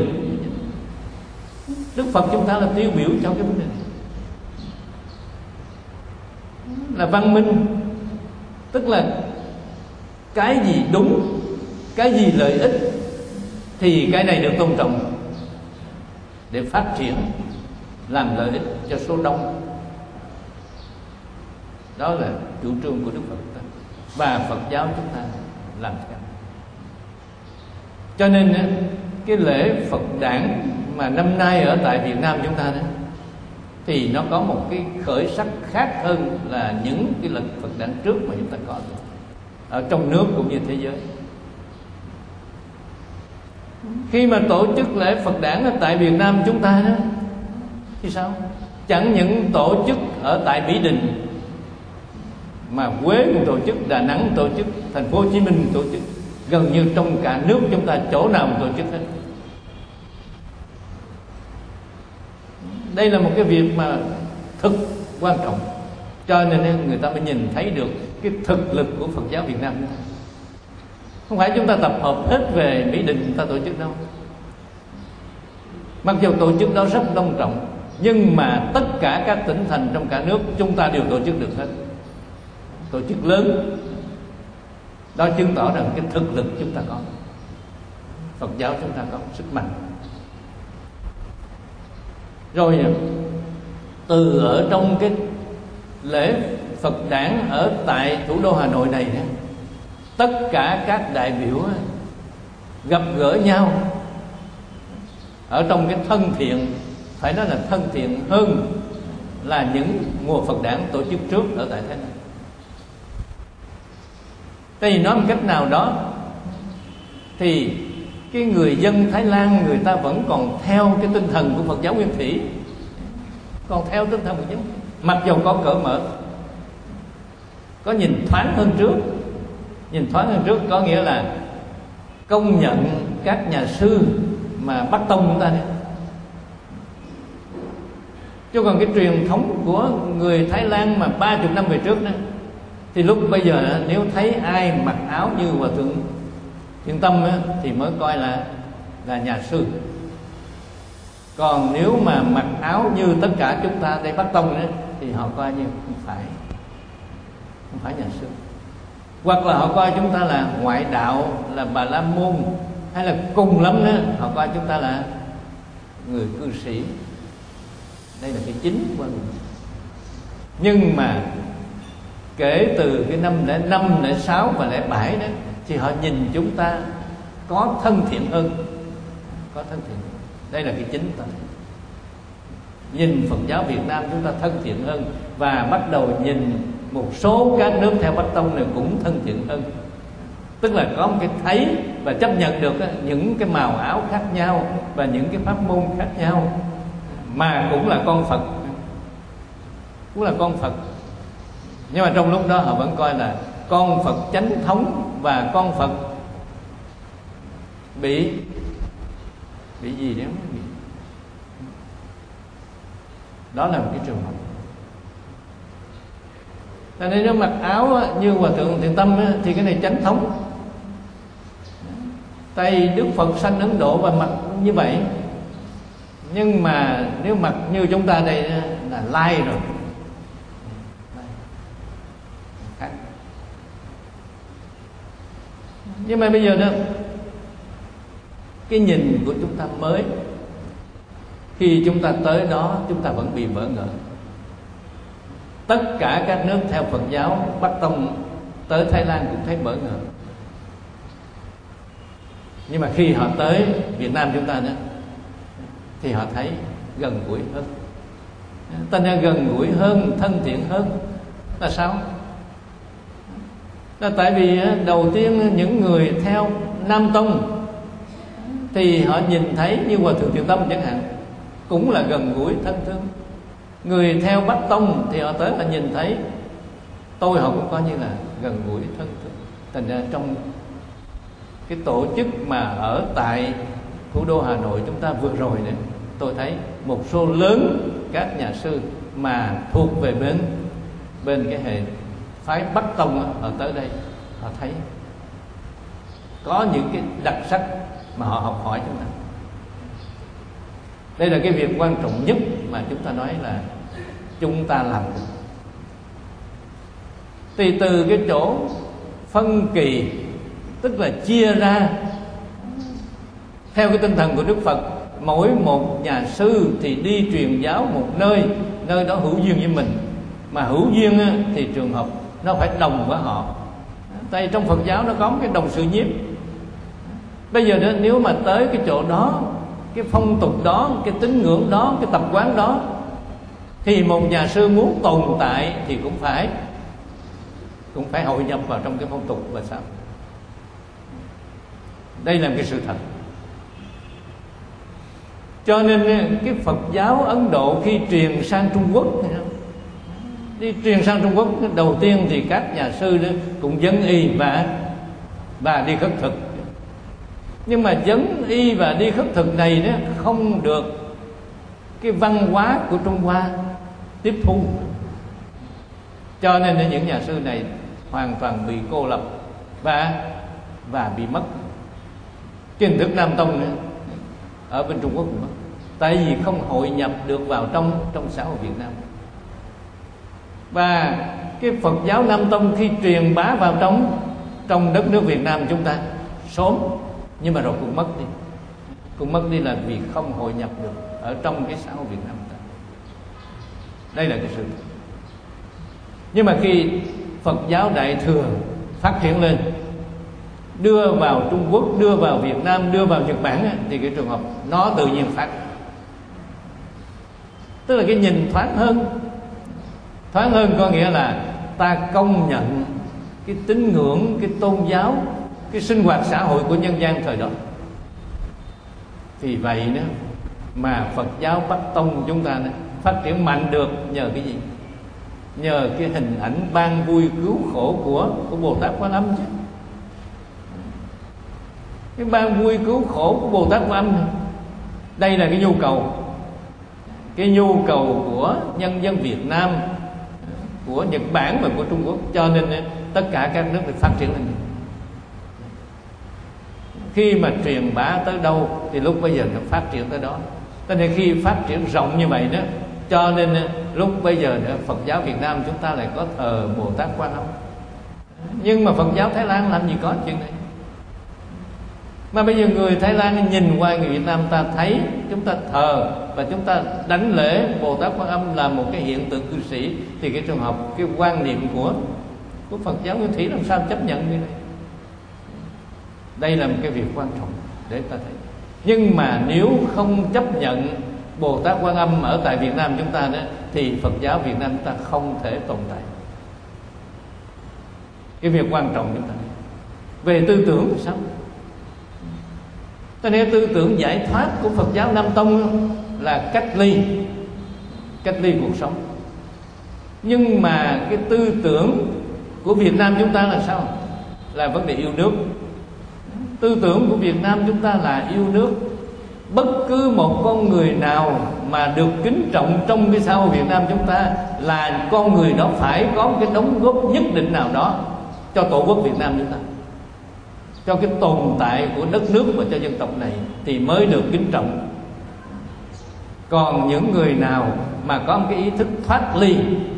Đức Phật chúng ta là tiêu biểu cho cái vấn đề này. Là văn minh, tức là cái gì đúng, cái gì lợi ích thì cái này được tôn trọng để phát triển, làm lợi ích cho số đông. Đó là chủ trương của Đức Phật ta, và Phật giáo chúng ta làm theo. Cho nên cái lễ Phật đản mà năm nay ở tại Việt Nam chúng ta đó, thì nó có một cái khởi sắc khác hơn là những cái lần Phật đản trước mà chúng ta có ở trong nước cũng như thế giới. Khi mà tổ chức lễ Phật đản ở tại Việt Nam chúng ta đó thì sao? Chẳng những tổ chức ở tại Mỹ Đình, mà Huế cũng tổ chức, Đà Nẵng cũng tổ chức, Thành phố Hồ Chí Minh cũng tổ chức, gần như trong cả nước chúng ta chỗ nào cũng tổ chức hết. Đây là một cái việc mà thực quan trọng, cho nên người ta mới nhìn thấy được cái thực lực của Phật giáo Việt Nam. Không phải chúng ta tập hợp hết về Mỹ Đình chúng ta tổ chức đâu. Mặc dù tổ chức đó rất long trọng, nhưng mà tất cả các tỉnh thành trong cả nước chúng ta đều tổ chức được hết. Tổ chức lớn. Đó chứng tỏ rằng cái thực lực chúng ta có, Phật giáo chúng ta có sức mạnh. Rồi từ ở trong cái lễ Phật đản ở tại thủ đô Hà Nội này, tất cả các đại biểu gặp gỡ nhau ở trong cái thân thiện, phải nói là thân thiện hơn là những mùa Phật đản tổ chức trước ở tại Thái Lan. Tại vì nói một cách nào đó thì cái người dân Thái Lan người ta vẫn còn theo cái tinh thần của Phật giáo Nguyên Thủy, còn theo tinh thần Phật giáo, mặc dù có cởi mở, có nhìn thoáng hơn trước. Nhìn thoáng hơn trước có nghĩa là công nhận các nhà sư mà Bắc Tông chúng ta đấy. Chứ còn cái truyền thống của người Thái Lan mà ba mươi năm về trước đó, thì lúc bây giờ nếu thấy ai mặc áo như Hòa Thượng Thiện Tâm á, thì mới coi là là nhà sư. Còn nếu mà mặc áo như tất cả chúng ta đây Bắc Tông ấy, thì họ coi như không phải không phải nhà sư, hoặc là họ coi chúng ta là ngoại đạo, là Bà La Môn, hay là cùng lắm đó họ coi chúng ta là người cư sĩ. Đây là cái chính của mình. Nhưng mà kể từ cái năm lẻ năm, lẻ sáu và lẻ bảy đó, thì họ nhìn chúng ta có thân thiện hơn, có thân thiện. Đây là cái chính ta. Nhìn Phật giáo Việt Nam chúng ta thân thiện hơn, và bắt đầu nhìn một số các nước theo Bắc Tông này cũng thân thiện hơn. Tức là có một cái thấy và chấp nhận được những cái màu áo khác nhau và những cái pháp môn khác nhau, mà cũng là con Phật, cũng là con Phật. Nhưng mà trong lúc đó họ vẫn coi là con Phật chánh thống và con Phật bị bị gì đấy, bị đó là một cái trường hợp. Cho nên nếu mặc áo á, như Hòa thượng Thiện Tâm á, thì cái này chánh thống. Tay Đức Phật sanh Ấn Độ và mặc như vậy. Nhưng mà nếu mặc như chúng ta đây á, là lai rồi, khác. Nhưng mà bây giờ đó, cái nhìn của chúng ta mới. Khi chúng ta tới đó, chúng ta vẫn bị bỡ ngỡ. Tất cả các nước theo Phật giáo Bắc Tông tới Thái Lan cũng thấy bỡ ngỡ. Nhưng mà khi họ tới Việt Nam chúng ta đó, thì họ thấy gần gũi hơn. Ta nên gần gũi hơn, thân thiện hơn. Là sao? Là tại vì đầu tiên những người theo Nam Tông thì họ nhìn thấy như Hòa thượng Thiện Tâm chẳng hạn, cũng là gần gũi thân thương. Người theo Bắc Tông thì họ tới họ nhìn thấy tôi, họ cũng coi như là gần gũi thân thương. Thành ra trong cái tổ chức mà ở tại thủ đô Hà Nội chúng ta vừa rồi đấy, tôi thấy một số lớn các nhà sư mà thuộc về bên bên cái hệ phái Bắc Tông, họ tới đây họ thấy có những cái đặc sắc mà họ học hỏi chúng ta. Đây là cái việc quan trọng nhất mà chúng ta nói là chúng ta làm được. Thì từ cái chỗ phân kỳ, tức là chia ra theo cái tinh thần của Đức Phật, mỗi một nhà sư thì đi truyền giáo một nơi, nơi đó hữu duyên với mình. Mà hữu duyên thì trường hợp nó phải đồng với họ. Tại trong Phật giáo nó có một cái đồng sự nhiếp. Bây giờ đó, nếu mà tới cái chỗ đó, cái phong tục đó, cái tín ngưỡng đó, cái tập quán đó, thì một nhà sư muốn tồn tại thì cũng phải cũng phải hội nhập vào trong cái phong tục là sao? Đây là một cái sự thật. Cho nên cái Phật giáo Ấn Độ khi truyền sang Trung Quốc, đi truyền sang Trung Quốc, đầu tiên thì các nhà sư đó cũng dấn y và và đi khất thực. Nhưng mà dấn y và đi khất thực này đó không được cái văn hóa của Trung Hoa tiếp thu. Cho nên những nhà sư này hoàn toàn bị cô lập và và bị mất cái hình thức Nam Tông nữa ở bên Trung Quốc nữa. Tại vì không hội nhập được vào trong trong xã hội Việt Nam. Và cái Phật giáo Nam Tông khi truyền bá vào trong trong đất nước Việt Nam chúng ta sớm, nhưng mà rồi cũng mất đi. Cũng mất đi là vì không hội nhập được ở trong cái xã hội Việt Nam ta. Đây là cái sự. Nhưng mà khi Phật giáo Đại Thừa phát triển lên, đưa vào Trung Quốc, đưa vào Việt Nam, đưa vào Nhật Bản, thì cái trường hợp nó tự nhiên phát. Tức là cái nhìn thoáng hơn. Thoáng hơn có nghĩa là ta công nhận cái tín ngưỡng, cái tôn giáo, cái sinh hoạt xã hội của nhân gian thời đó. Vì vậy đó mà Phật giáo Bắc Tông chúng ta đó, phát triển mạnh được nhờ cái gì? Nhờ cái hình ảnh ban vui cứu khổ của, của Bồ Tát Quan Âm chứ. Cái ban vui cứu khổ của Bồ Tát Quan Âm, đây là cái nhu cầu. Cái nhu cầu của nhân dân Việt Nam, của Nhật Bản và của Trung Quốc. Cho nên tất cả các nước được phát triển lên. Khi mà truyền bá tới đâu thì lúc bây giờ nó phát triển tới đó. Cho nên khi phát triển rộng như vậy đó, cho nên lúc bây giờ đó, Phật giáo Việt Nam chúng ta lại có thờ Bồ Tát Quan Âm. Nhưng mà Phật giáo Thái Lan làm gì có chuyện này. Mà bây giờ người Thái Lan nhìn qua người Việt Nam, ta thấy chúng ta thờ và chúng ta đánh lễ Bồ Tát Quan Âm là một cái hiện tượng cư sĩ, thì cái trường hợp, cái quan niệm của của Phật giáo Nguyên Thủy làm sao chấp nhận như này. Đây là một cái việc quan trọng để ta thấy. Nhưng mà nếu không chấp nhận Bồ Tát Quan Âm ở tại Việt Nam chúng ta đó, thì Phật giáo Việt Nam chúng ta không thể tồn tại. Cái việc quan trọng chúng ta về tư tưởng thì sao? Cho nên tư tưởng giải thoát của Phật giáo Nam Tông là cách ly, cách ly cuộc sống. Nhưng mà cái tư tưởng của Việt Nam chúng ta là sao? Là vấn đề yêu nước. Tư tưởng của Việt Nam chúng ta là yêu nước. Bất cứ một con người nào mà được kính trọng trong cái xã hội Việt Nam chúng ta là con người đó phải có một cái đóng góp nhất định nào đó cho tổ quốc Việt Nam chúng ta, cho cái tồn tại của đất nước và cho dân tộc này thì mới được kính trọng. Còn những người nào mà có một cái ý thức thoát ly,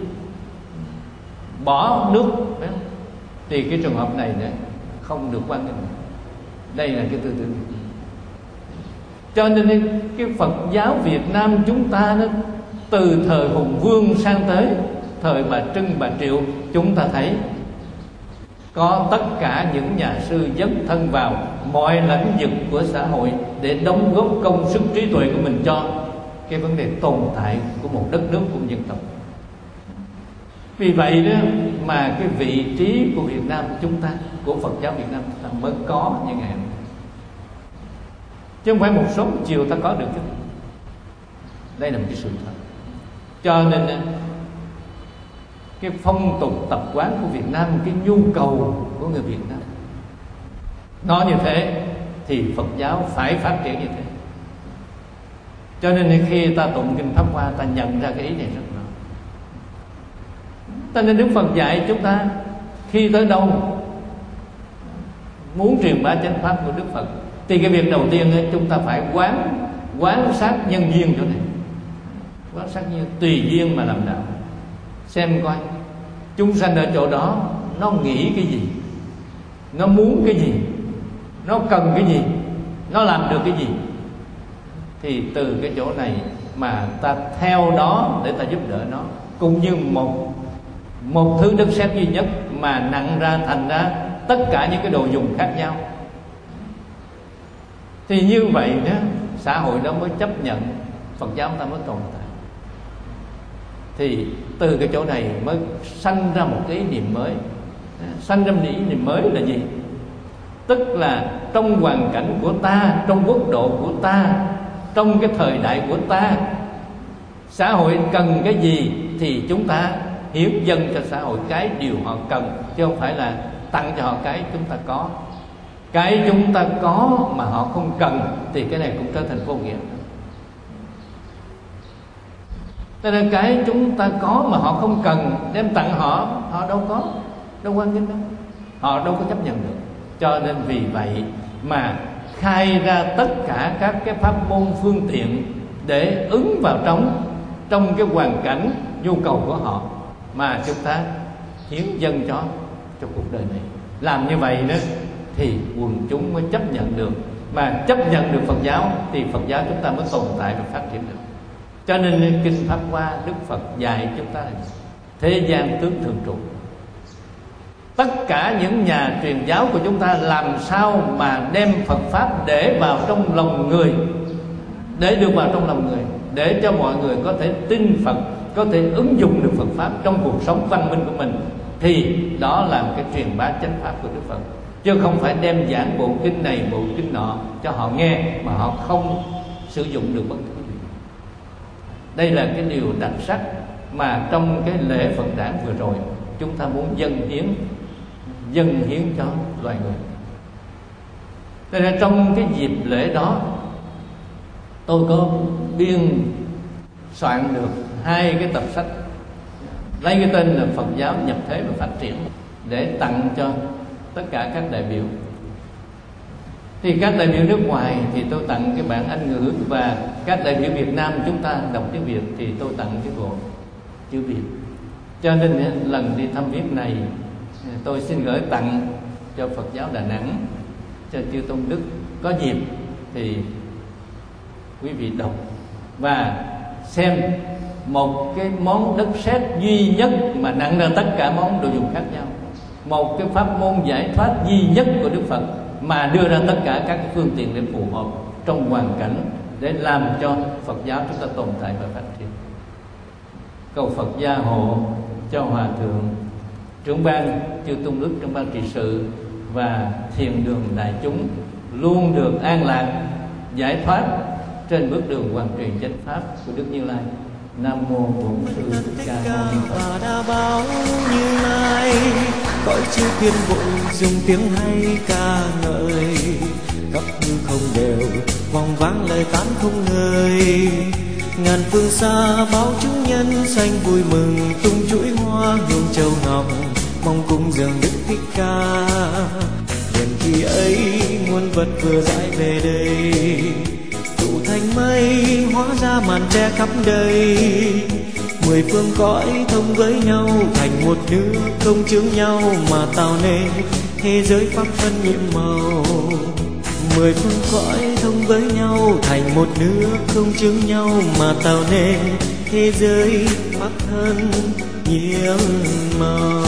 bỏ nước thì cái trường hợp này không được quan nghênh. Đây là cái tư tưởng. Cho nên cái Phật giáo Việt Nam chúng ta đó, từ thời Hùng Vương sang tới thời bà Trưng, bà Triệu, chúng ta thấy có tất cả những nhà sư dấn thân vào mọi lĩnh vực của xã hội để đóng góp công sức trí tuệ của mình cho cái vấn đề tồn tại của một đất nước, của dân tộc. Vì vậy đó mà cái vị trí của Việt Nam chúng ta, của Phật giáo Việt Nam chúng ta mới có như ngày hôm nay, chứ không phải một sớm một chiều ta có được chứ. Đây là một cái sự thật. Cho nên cái phong tục tập quán của Việt Nam, cái nhu cầu của người Việt Nam nó như thế thì Phật giáo phải phát triển như thế. Cho nên khi ta tụng kinh Pháp Hoa, ta nhận ra cái ý này rất rõ. Cho nên Đức Phật dạy chúng ta khi tới đâu muốn truyền bá chánh pháp của Đức Phật thì cái việc đầu tiên ấy, chúng ta phải quán quán sát nhân duyên chỗ này, quán sát nhân tùy duyên mà làm đạo, xem coi chúng sanh ở chỗ đó nó nghĩ cái gì, nó muốn cái gì, nó cần cái gì, nó làm được cái gì, thì từ cái chỗ này mà ta theo đó để ta giúp đỡ nó, cũng như một một thứ đất sét duy nhất mà nặng ra thành ra tất cả những cái đồ dùng khác nhau. Thì như vậy đó, xã hội đó mới chấp nhận Phật giáo ta mới tồn tại. Thì từ cái chỗ này mới sanh ra một cái ý niệm mới. Sanh ra một ý niệm mới là gì? Tức là trong hoàn cảnh của ta, trong quốc độ của ta, trong cái thời đại của ta, xã hội cần cái gì thì chúng ta hiến dâng cho xã hội cái điều họ cần, chứ không phải là tặng cho họ cái chúng ta có. Cái chúng ta có mà họ không cần thì cái này cũng trở thành vô nghĩa. Cho nên cái chúng ta có mà họ không cần đem tặng họ, họ đâu có, đâu quan nghênh đâu, họ đâu có chấp nhận được. Cho nên vì vậy mà khai ra tất cả các cái pháp môn phương tiện để ứng vào trong trong cái hoàn cảnh nhu cầu của họ mà chúng ta hiến dâng cho cho cuộc đời này. Làm như vậy đó thì quần chúng mới chấp nhận được, mà chấp nhận được Phật giáo thì Phật giáo chúng ta mới tồn tại và phát triển được. Cho nên kinh Pháp Hoa Đức Phật dạy chúng ta là thế gian tướng thường trụ. Tất cả những nhà truyền giáo của chúng ta làm sao mà đem Phật Pháp để vào trong lòng người, để được vào trong lòng người, để cho mọi người có thể tin Phật, có thể ứng dụng được Phật Pháp trong cuộc sống văn minh của mình, thì đó là một cái truyền bá chánh Pháp của Đức Phật. Chứ không phải đem giảng bộ kinh này bộ kinh nọ cho họ nghe mà họ không sử dụng được bất cứ gì. Đây là cái điều đặc sắc mà trong cái lễ Phật đản vừa rồi chúng ta muốn dâng hiến dâng hiến cho loài người. Thế nên trong cái dịp lễ đó, tôi có biên soạn được hai cái tập sách lấy cái tên là Phật giáo nhập thế và phát triển để tặng cho tất cả các đại biểu. Thì các đại biểu nước ngoài thì tôi tặng cái bản Anh ngữ, và các đại biểu Việt Nam chúng ta đọc tiếng Việt thì tôi tặng cái bộ chữ Việt. Cho nên lần đi thăm viếng này tôi xin gửi tặng cho Phật giáo Đà Nẵng, cho chư Tôn Đức. Có dịp thì quý vị đọc và xem một cái món đất sét duy nhất mà nặng ra tất cả món đồ dùng khác nhau, một cái pháp môn giải thoát duy nhất của Đức Phật mà đưa ra tất cả các phương tiện để phù hợp trong hoàn cảnh để làm cho Phật giáo chúng ta tồn tại và phát triển. Cầu Phật gia hộ cho Hòa Thượng trưởng ban chư Tôn Đức, trưởng ban trị sự và thiền đường đại chúng luôn được an lạc, giải thoát trên bước đường hoàn truyền chánh pháp của Đức Như Lai. Nam mô Bổn Sư Thích Ca Mâu Ni Phật. cõi chư thiên vội dùng tiếng hay ca ngợi, khắp hư không đều vòng vang lời tán không ngơi. Ngàn phương xa báo chúng nhân sanh vui mừng, tung chuỗi hoa hương châu ngọc mong cung dường Đức Thích Ca. Liền khi ấy muôn vật vừa rải về đây, tụ thành mây hóa ra màn che khắp đây. Mười phương cõi thông với nhau thành một nước, không chướng nhau mà tạo nên thế giới pháp phân nhiệm màu. Mười phương cõi thông với nhau thành một nước, không chướng nhau mà tạo nên thế giới pháp thân nhiệm màu.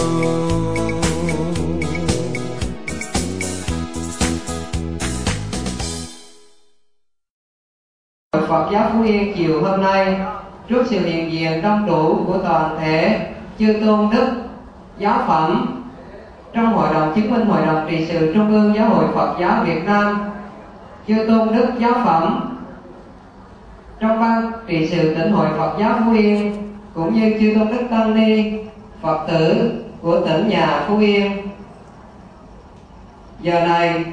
Phật giáo Phú Yên chiều hôm nay, trước sự hiện diện đông đủ của toàn thể chư tôn đức giáo phẩm trong Hội đồng chứng minh Hội đồng trị sự Trung ương Giáo hội Phật giáo Việt Nam, chư tôn đức giáo phẩm trong ban trị sự tỉnh hội Phật giáo Phú Yên, cũng như chư tôn đức tăng ni Phật tử của tỉnh nhà Phú Yên. Giờ này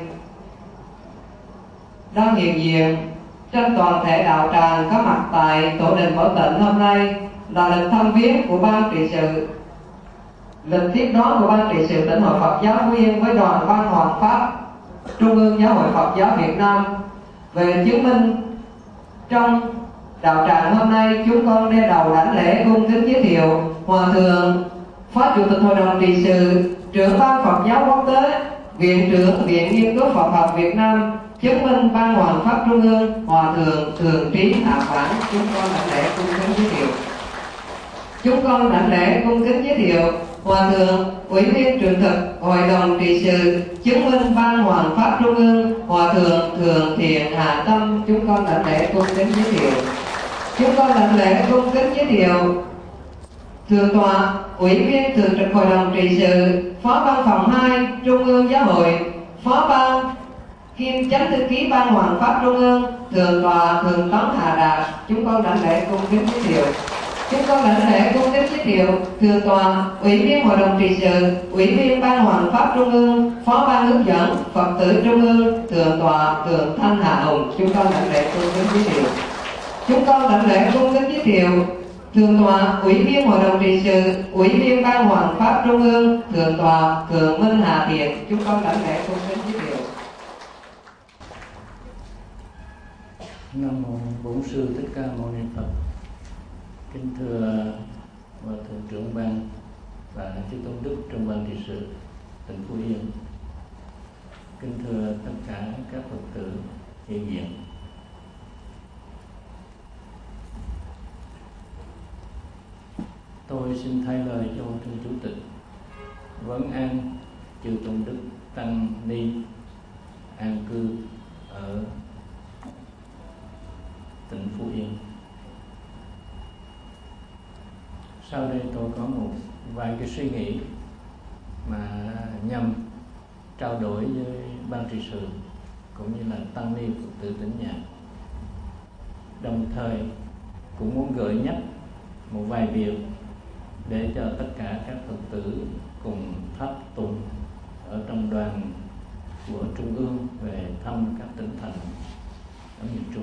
đang hiện diện trên toàn thể đạo tràng có mặt tại tổ đình Bảo Tịnh hôm nay là lịch thăm viếng của ban trị sự, lịch tiếp đón của ban trị sự tỉnh hội Phật giáo Phú Yên với đoàn ban hoàng pháp Trung ương Giáo hội Phật giáo Việt Nam. Về chứng minh trong đạo tràng hôm nay, chúng con đeo đầu đảnh lễ cung kính giới thiệu Hòa thượng Phó Chủ tịch Hội đồng trị sự, trưởng ban Phật giáo quốc tế, Viện trưởng Viện Nghiên cứu Phật học Việt Nam, chứng minh ban hoàng pháp Trung ương Hòa thượng Thường Trí Hạ Quảng. Chúng con đảnh lễ cung kính giới thiệu. Chúng con đảnh lễ cung kính giới thiệu Hòa thượng Ủy viên Thường trực Hội đồng trị sự, chứng minh ban hoàng pháp Trung ương Hòa thượng Thường Thiện Hạ Tâm. Chúng con đảnh lễ cung kính giới thiệu. Chúng con đảnh lễ cung kính giới thiệu Thượng tọa Ủy viên Thường trực Hội đồng trị sự, Phó ban phòng hai Trung ương Giáo hội, Phó ban kiêm chánh thư ký ban hoàng pháp Trung ương, Thượng tọa Thượng tấn Hà Đạt. Chúng con đảnh lễ cung kính giới thiệu. Chúng con đảnh lễ cung kính giới thiệu Thượng tọa Ủy viên Hội đồng trị sự, Ủy viên ban hoàng pháp Trung ương, Phó ban hướng dẫn Phật tử Trung ương, Thượng tọa Thượng Thanh Hà Hùng. Chúng con đảnh lễ cung kính giới thiệu. Chúng con đảnh lễ cung kính giới thiệu Thượng tọa Ủy viên Hội đồng trị sự, Ủy viên ban hoàng pháp Trung ương, Thượng tọa Thượng Minh Hà Thiện. Chúng con đảnh lễ cung kính giới thiệu. Nam mô Bổn Sư Thích Ca Mâu Ni Phật. Kính thưa Hòa thượng trưởng ban và chư tôn đức trong ban trị sự tỉnh Phú Yên. Kính thưa tất cả các Phật tử hiện diện. Tôi xin thay lời cho Hòa thượng Chủ tịch vấn an chư tôn đức tăng ni an cư ở tỉnh Phú Yên. Sau đây tôi có một vài cái suy nghĩ mà nhằm trao đổi với ban trị sự cũng như là tăng ni Phật tử tỉnh nhà. Đồng thời cũng muốn gợi nhắc một vài điều để cho tất cả các Phật tử cùng tháp tùng ở trong đoàn của Trung ương về thăm các tỉnh thành ở miền Trung.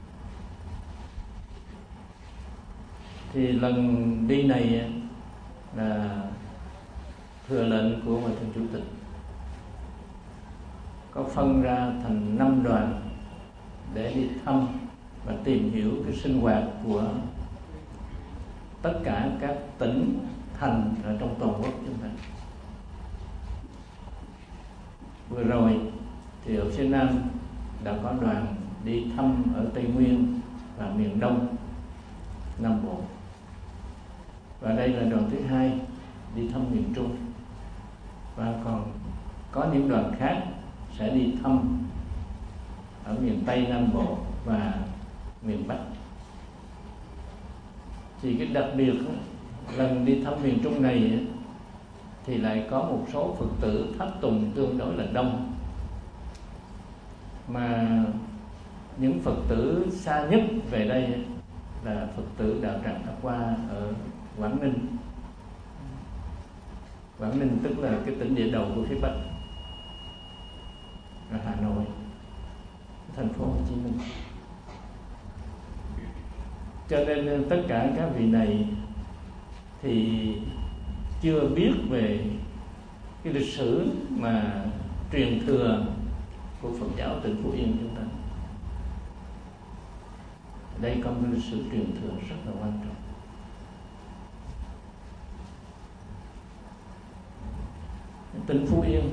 Thì lần đi này là thừa lệnh của Hòa thượng Chủ tịch có phân ra thành năm đoàn để đi thăm và tìm hiểu cái sinh hoạt của tất cả các tỉnh thành ở trong toàn quốc chúng ta. Vừa rồi thì ở phía Nam đã có đoàn đi thăm ở Tây Nguyên và miền Đông Nam Bộ, và đây là đoàn thứ hai đi thăm miền Trung, và còn có những đoàn khác sẽ đi thăm ở miền Tây Nam Bộ và miền Bắc. Thì cái đặc biệt đó, lần đi thăm miền Trung này thì lại có một số Phật tử tháp tùng tương đối là đông, mà những Phật tử xa nhất về đây là Phật tử đạo tràng Pháp Hoa ở Quảng Ninh, Quảng Ninh tức là cái tỉnh địa đầu của phía Bắc, ở Hà Nội, thành phố Hồ Chí Minh. Cho nên tất cả các vị này thì chưa biết về cái lịch sử mà truyền thừa của Phật giáo tỉnh Phú Yên chúng ta. Đây có một lịch sử truyền thừa rất là quan trọng. Tỉnh Phú Yên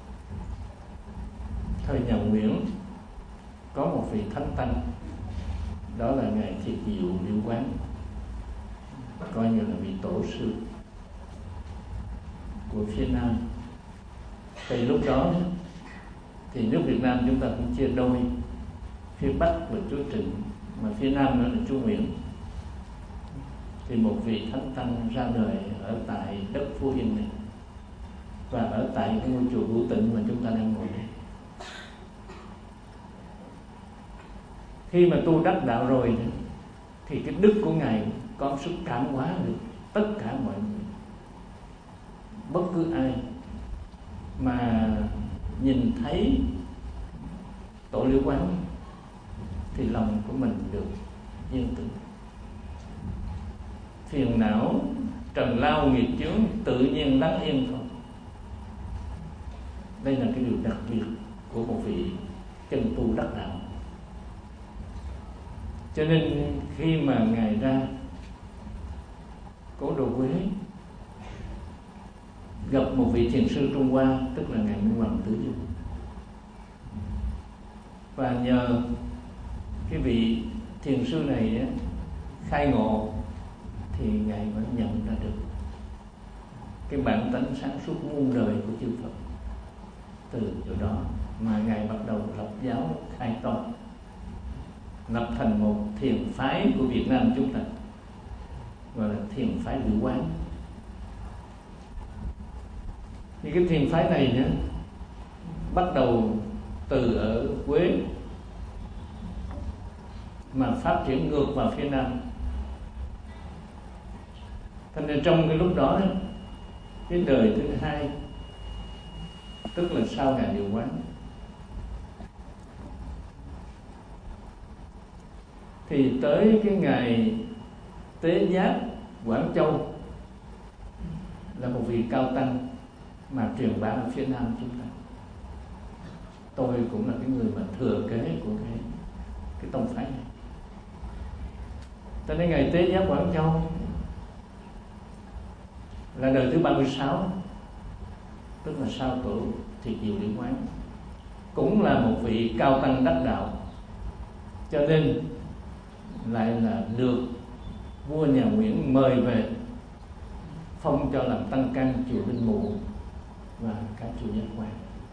thời nhà Nguyễn có một vị thánh tăng, đó là ngài Thiệt Diệu Liễu Quán, coi như là vị tổ sư của phía Nam. Thì lúc đó thì nước Việt Nam chúng ta cũng chia đôi, phía Bắc là chúa Trịnh, mà phía Nam nữa là chúa Nguyễn. Thì một vị thánh tăng ra đời ở tại đất Phú Yên này, và ở tại cái ngôi chùa Vũ Tịnh mà chúng ta đang ngồi đây. Khi mà tu đắc đạo rồi thì cái đức của ngài có sức cảm hóa được tất cả mọi người. Bất cứ ai mà nhìn thấy tổ Liễu Quán thì lòng của mình được yên tĩnh, phiền não trần lao nghiệp chướng tự nhiên lắng yên thôi. Đây là cái điều đặc biệt của một vị chân tu đắc đạo. Cho nên khi mà ngài ra Cố Đô Quế gặp một vị thiền sư Trung Hoa, tức là ngài Minh Hoàng Tử Dung, và nhờ cái vị thiền sư này khai ngộ thì ngài mới nhận ra được cái bản tánh sáng suốt muôn đời của chư Phật. Từ chỗ đó mà ngài bắt đầu lập giáo khai tông, lập thành một thiền phái của Việt Nam chúng ta, gọi là thiền phái Liễu Quán. Thì cái thiền phái này nhé, bắt đầu từ ở Quế mà phát triển ngược vào phía Nam. Cho nên trong cái lúc đó, cái đời thứ hai, tức là sau ngài Liễu Quán, thì tới cái ngày Tế Giáp Quảng Châu là một vị cao tăng mà truyền bá ở phía Nam chúng ta. Tôi cũng là cái người mà thừa kế của cái cái tông phái này. Cho nên ngày Tế Giáp Quảng Châu là đời thứ ba mươi sáu, tức là sau tổ Thiệt Diệu Liễu Quán, cũng là một vị cao tăng đắc đạo. Cho nên lại là được vua nhà Nguyễn mời về phong cho làm tăng căn chùa Linh Mụ và cả chùa Giác Quan.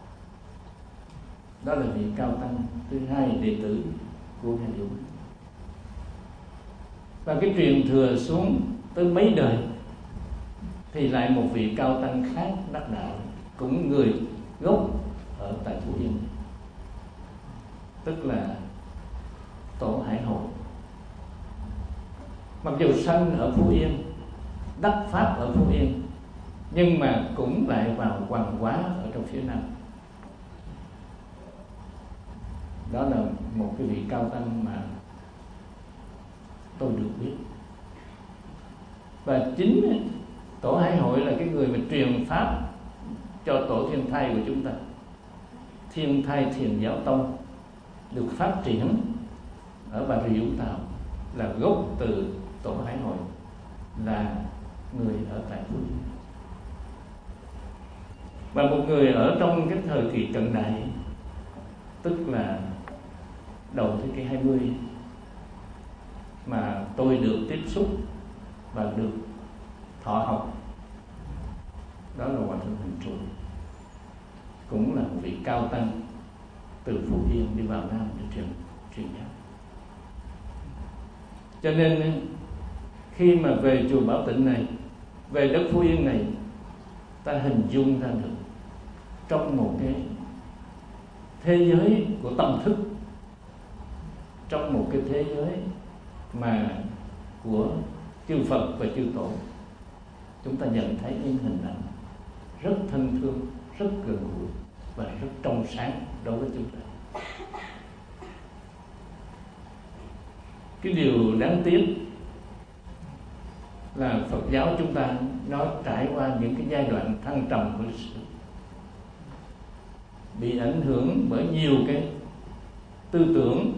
Đó là vị cao tăng thứ hai đệ tử của ngài Liễu Quán. Và cái truyền thừa xuống tới mấy đời thì lại một vị cao tăng khác đắc đạo, cũng người gốc ở tại Phú Yên, tức là tổ Hải Hội. Mặc dù sanh ở Phú Yên, đắc pháp ở Phú Yên, nhưng mà cũng lại vào Hoàng Hóa ở trong phía Nam. Đó là một cái vị cao tăng mà tôi được biết. Và chính tổ Hải Hội là cái người mà truyền pháp cho tổ Thiên Thai của chúng ta. Thiên Thai Thiền Giáo Tông được phát triển ở Bà Rịa Vũng Tàu là gốc từ tổ Hải Hội, là người ở tại Phú Yên. Và một người ở trong cái thời kỳ cận đại, tức là đầu thế kỷ hai mươi, mà tôi được tiếp xúc và được thọ học, đó là Hòa Thượng Hình Trụ, cũng là một vị cao tăng từ Phú Yên đi vào Nam để truyền truyền giáo. Cho nên khi mà về chùa Bảo Tịnh này, về đất Phú Yên này, ta hình dung ra được trong một cái thế giới của tâm thức, trong một cái thế giới mà của chư Phật và chư Tổ, chúng ta nhận thấy những hình ảnh rất thân thương, rất gần gũi và rất trong sáng đối với chúng ta. Cái điều đáng tiếc là Phật giáo chúng ta nó trải qua những cái giai đoạn thăng trầm của lịch sử, bị ảnh hưởng bởi nhiều cái tư tưởng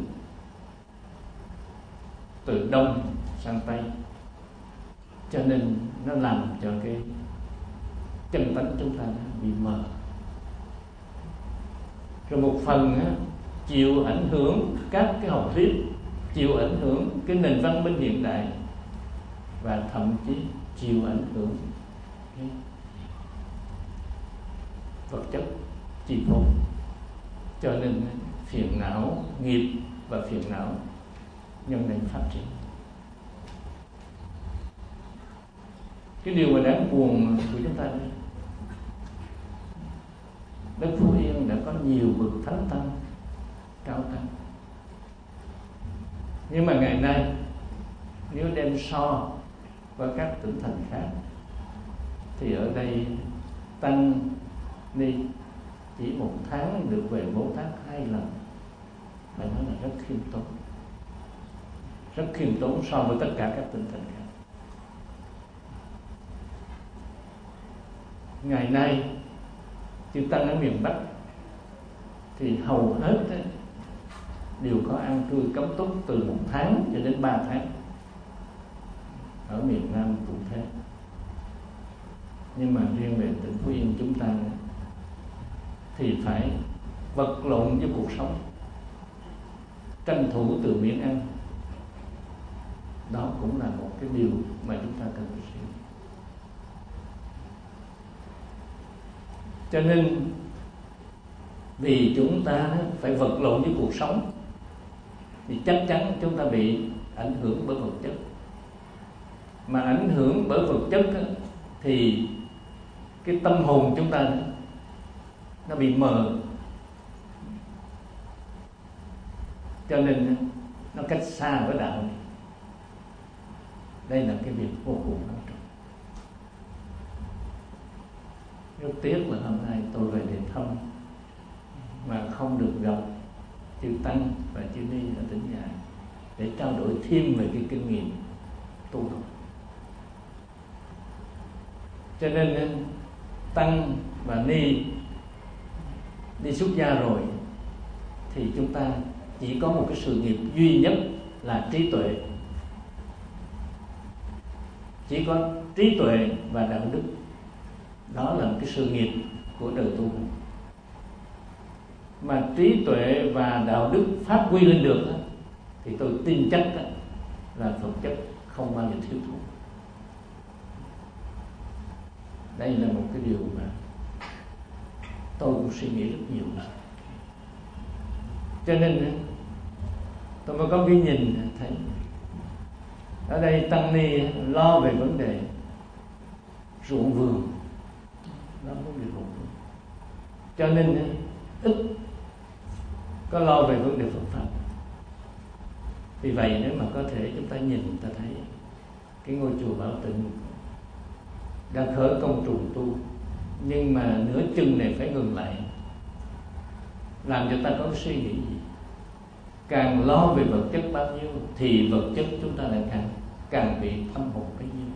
từ Đông sang Tây, cho nên nó làm cho cái chân tánh chúng ta bị mờ. Rồi một phần á, chịu ảnh hưởng các cái học thuyết, chịu ảnh hưởng cái nền văn minh hiện đại, và thậm chí chịu ảnh hưởng cái vật chất chi phối, cho nên phiền não nghiệp và phiền não nhân nên phát triển. Cái điều mà đáng buồn của chúng ta đây, đất Phú Yên đã có nhiều bậc thánh tăng cao tăng, nhưng mà ngày nay nếu đem so với các tỉnh thành khác thì ở đây tăng ni chỉ một tháng được về Bồ Tát hai lần, phải nói là rất khiêm tốn, rất khiêm tốn so với tất cả các tỉnh thành khác. Ngày nay chư tăng ở miền Bắc thì hầu hết ấy, đều có an cư cấm túc từ một tháng cho đến ba tháng. Ở miền Nam cũng thế, nhưng mà riêng về tỉnh Phú Yên chúng ta thì phải vật lộn với cuộc sống, tranh thủ từ miếng ăn. Đó cũng là một cái điều mà chúng ta cần phải suy nghĩ. Cho nên vì chúng ta phải vật lộn với cuộc sống thì chắc chắn chúng ta bị ảnh hưởng bởi vật chất. Mà ảnh hưởng bởi vật chất thì cái tâm hồn chúng ta nó bị mờ, cho nên nó cách xa với đạo. Đây là cái việc vô cùng quan trọng. Rất tiếc là hôm nay tôi về để thăm mà không được gặp chư tăng và chư ni ở tỉnh nhà để trao đổi thêm về cái kinh nghiệm tu học. Cho nên tăng và ni đi xuất gia rồi thì chúng ta chỉ có một cái sự nghiệp duy nhất là trí tuệ. Chỉ có trí tuệ và đạo đức, đó là một cái sự nghiệp của đời tu. Mà trí tuệ và đạo đức phát huy lên được thì tôi tin chắc là Phật chất không bao giờ thiếu thốn. Đây là một cái điều mà tôi cũng suy nghĩ rất nhiều. Cho nên tôi mới có cái nhìn thấy ở đây tăng ni lo về vấn đề ruộng vườn, lo vấn đề ruộng vườn, cho nên ít có lo về vấn đề Phật pháp. Vì vậy nếu mà có thể chúng ta nhìn, ta thấy cái ngôi chùa Bảo Tịnh đang khởi công trùng tu, nhưng mà nửa chừng này phải ngừng lại, làm cho ta có suy nghĩ gì? Càng lo về vật chất bao nhiêu thì vật chất chúng ta lại càng càng bị thâm hụt bấy nhiêu.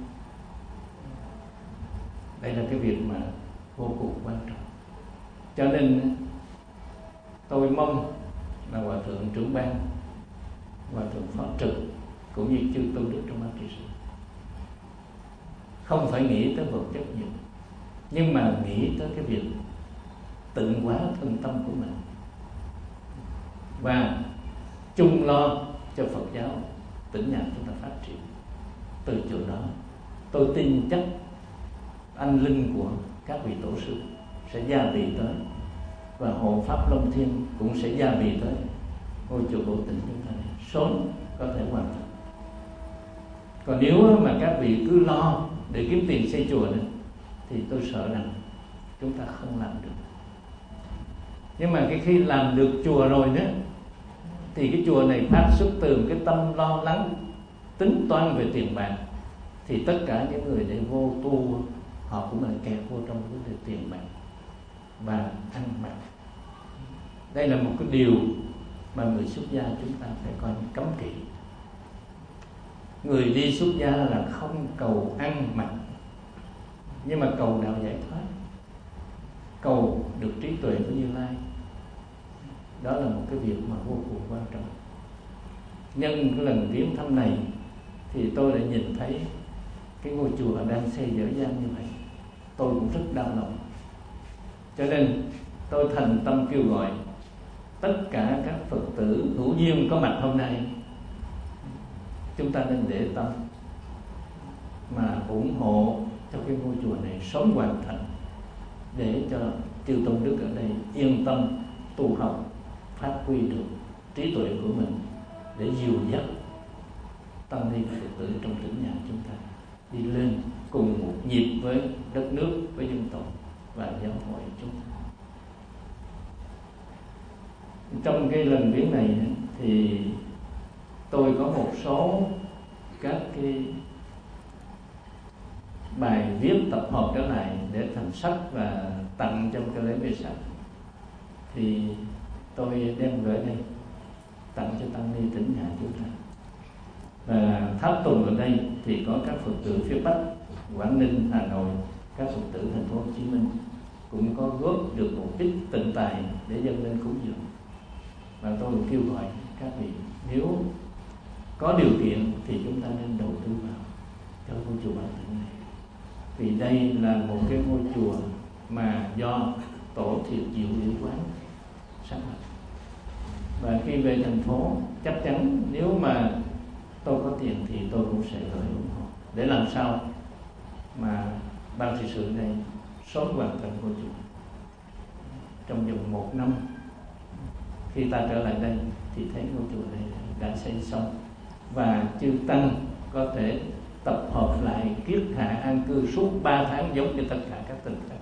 Đây là cái việc mà vô cùng quan trọng. Cho nên tôi mong là Hòa Thượng trưởng ban, Hòa Thượng Phó Trực cũng như chư tu đức trong ban trị sự không phải nghĩ tới vật chất nhiều, nhưng mà nghĩ tới cái việc tịnh hóa thân tâm của mình và chung lo cho Phật giáo tỉnh nhà chúng ta phát triển. Từ chỗ đó tôi tin chắc anh linh của các vị tổ sư sẽ gia vị tới, và hộ pháp Long Thiên cũng sẽ gia vị tới ngôi chùa Bảo Tịnh chúng ta sớm có thể hoàn thành. Còn nếu mà các vị cứ lo để kiếm tiền xây chùa nữa thì tôi sợ rằng chúng ta không làm được. Nhưng mà cái khi làm được chùa rồi nữa thì cái chùa này phát xuất từ cái tâm lo lắng tính toán về tiền bạc, thì tất cả những người để vô tu họ cũng là kẹt vô trong vấn đề tiền bạc và ăn mặc. Đây là một cái điều mà người xuất gia chúng ta phải coi như cấm kỵ. Người đi xuất gia là không cầu ăn mặc, nhưng mà cầu đạo giải thoát, cầu được trí tuệ của Như Lai. Đó là một cái việc mà vô cùng quan trọng. Nhân cái lần viếng thăm này thì tôi đã nhìn thấy cái ngôi chùa đang xây dở dang như vậy, tôi cũng rất đau lòng. Cho nên tôi thành tâm kêu gọi tất cả các Phật tử hữu duyên có mặt hôm nay, chúng ta nên để tâm mà ủng hộ cho cái ngôi chùa này sớm hoàn thành, để cho chư tôn đức ở đây yên tâm tu học, phát huy được trí tuệ của mình để dìu dắt tăng ni Phật tử trong tỉnh nhà chúng ta đi lên cùng một nhịp với đất nước, với dân tộc và giáo hội chúng ta. Trong cái lần viếng này thì tôi có một số các cái bài viết tập hợp trở lại để thành sách và tặng trong cái lễ Vê Sắc, thì tôi đem gửi đây tặng cho tăng ni tỉnh nhà chúng ta. Và tháp tùng ở đây thì có các Phật tử phía Bắc, Quảng Ninh, Hà Nội, các Phật tử thành phố Hồ Chí Minh cũng có góp được một ít tịnh tài để dâng lên cúng dường. Và tôi kêu gọi các vị, nếu có điều kiện thì chúng ta nên đầu tư vào cho ngôi chùa Bảo Tịnh này, vì đây là một cái ngôi chùa mà do Tổ Thiệt Diệu Điển Quán sáng lập. Và khi về thành phố, chắc chắn nếu mà tôi có tiền thì tôi cũng sẽ gửi ủng hộ, để làm sao mà ban trị sự này sớm hoàn thành ngôi chùa. Trong vòng một năm khi ta trở lại đây thì thấy ngôi chùa này đã xây xong, và chư tăng có thể tập hợp lại kiết hạ an cư suốt ba tháng giống như tất cả các tỉnh khác.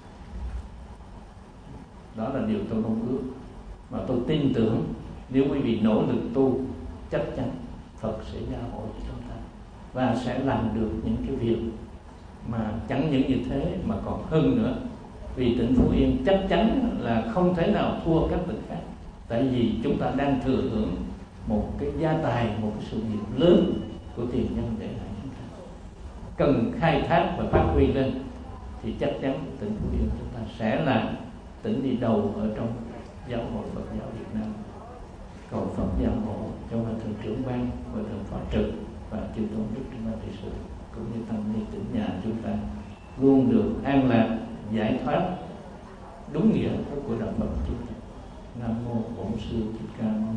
Đó là điều tôi mong ước, mà tôi tin tưởng nếu quý vị nỗ lực tu, chắc chắn Phật sẽ gia hộ cho chúng ta và sẽ làm được những cái việc mà chẳng những như thế mà còn hơn nữa. Vì tỉnh Phú Yên chắc chắn là không thể nào thua các tỉnh khác, tại vì chúng ta đang thừa hưởng một cái gia tài, một cái sự nghiệp lớn của tiền nhân để lại chúng ta, cần khai thác và phát huy lên thì chắc chắn tỉnh Phú Yên chúng ta sẽ là tỉnh đi đầu ở trong giáo hội Phật giáo Việt Nam. Cầu Phật gia hộ cho Hòa thượng trưởng ban, Hòa thượng phó trực và chư tôn đức trong ban trị sự cũng như tăng ni tỉnh nhà chúng ta luôn được an lạc, giải thoát đúng nghĩa của đạo Phật chúng ta. Nam mô Bổn Sư Thích Ca Mâu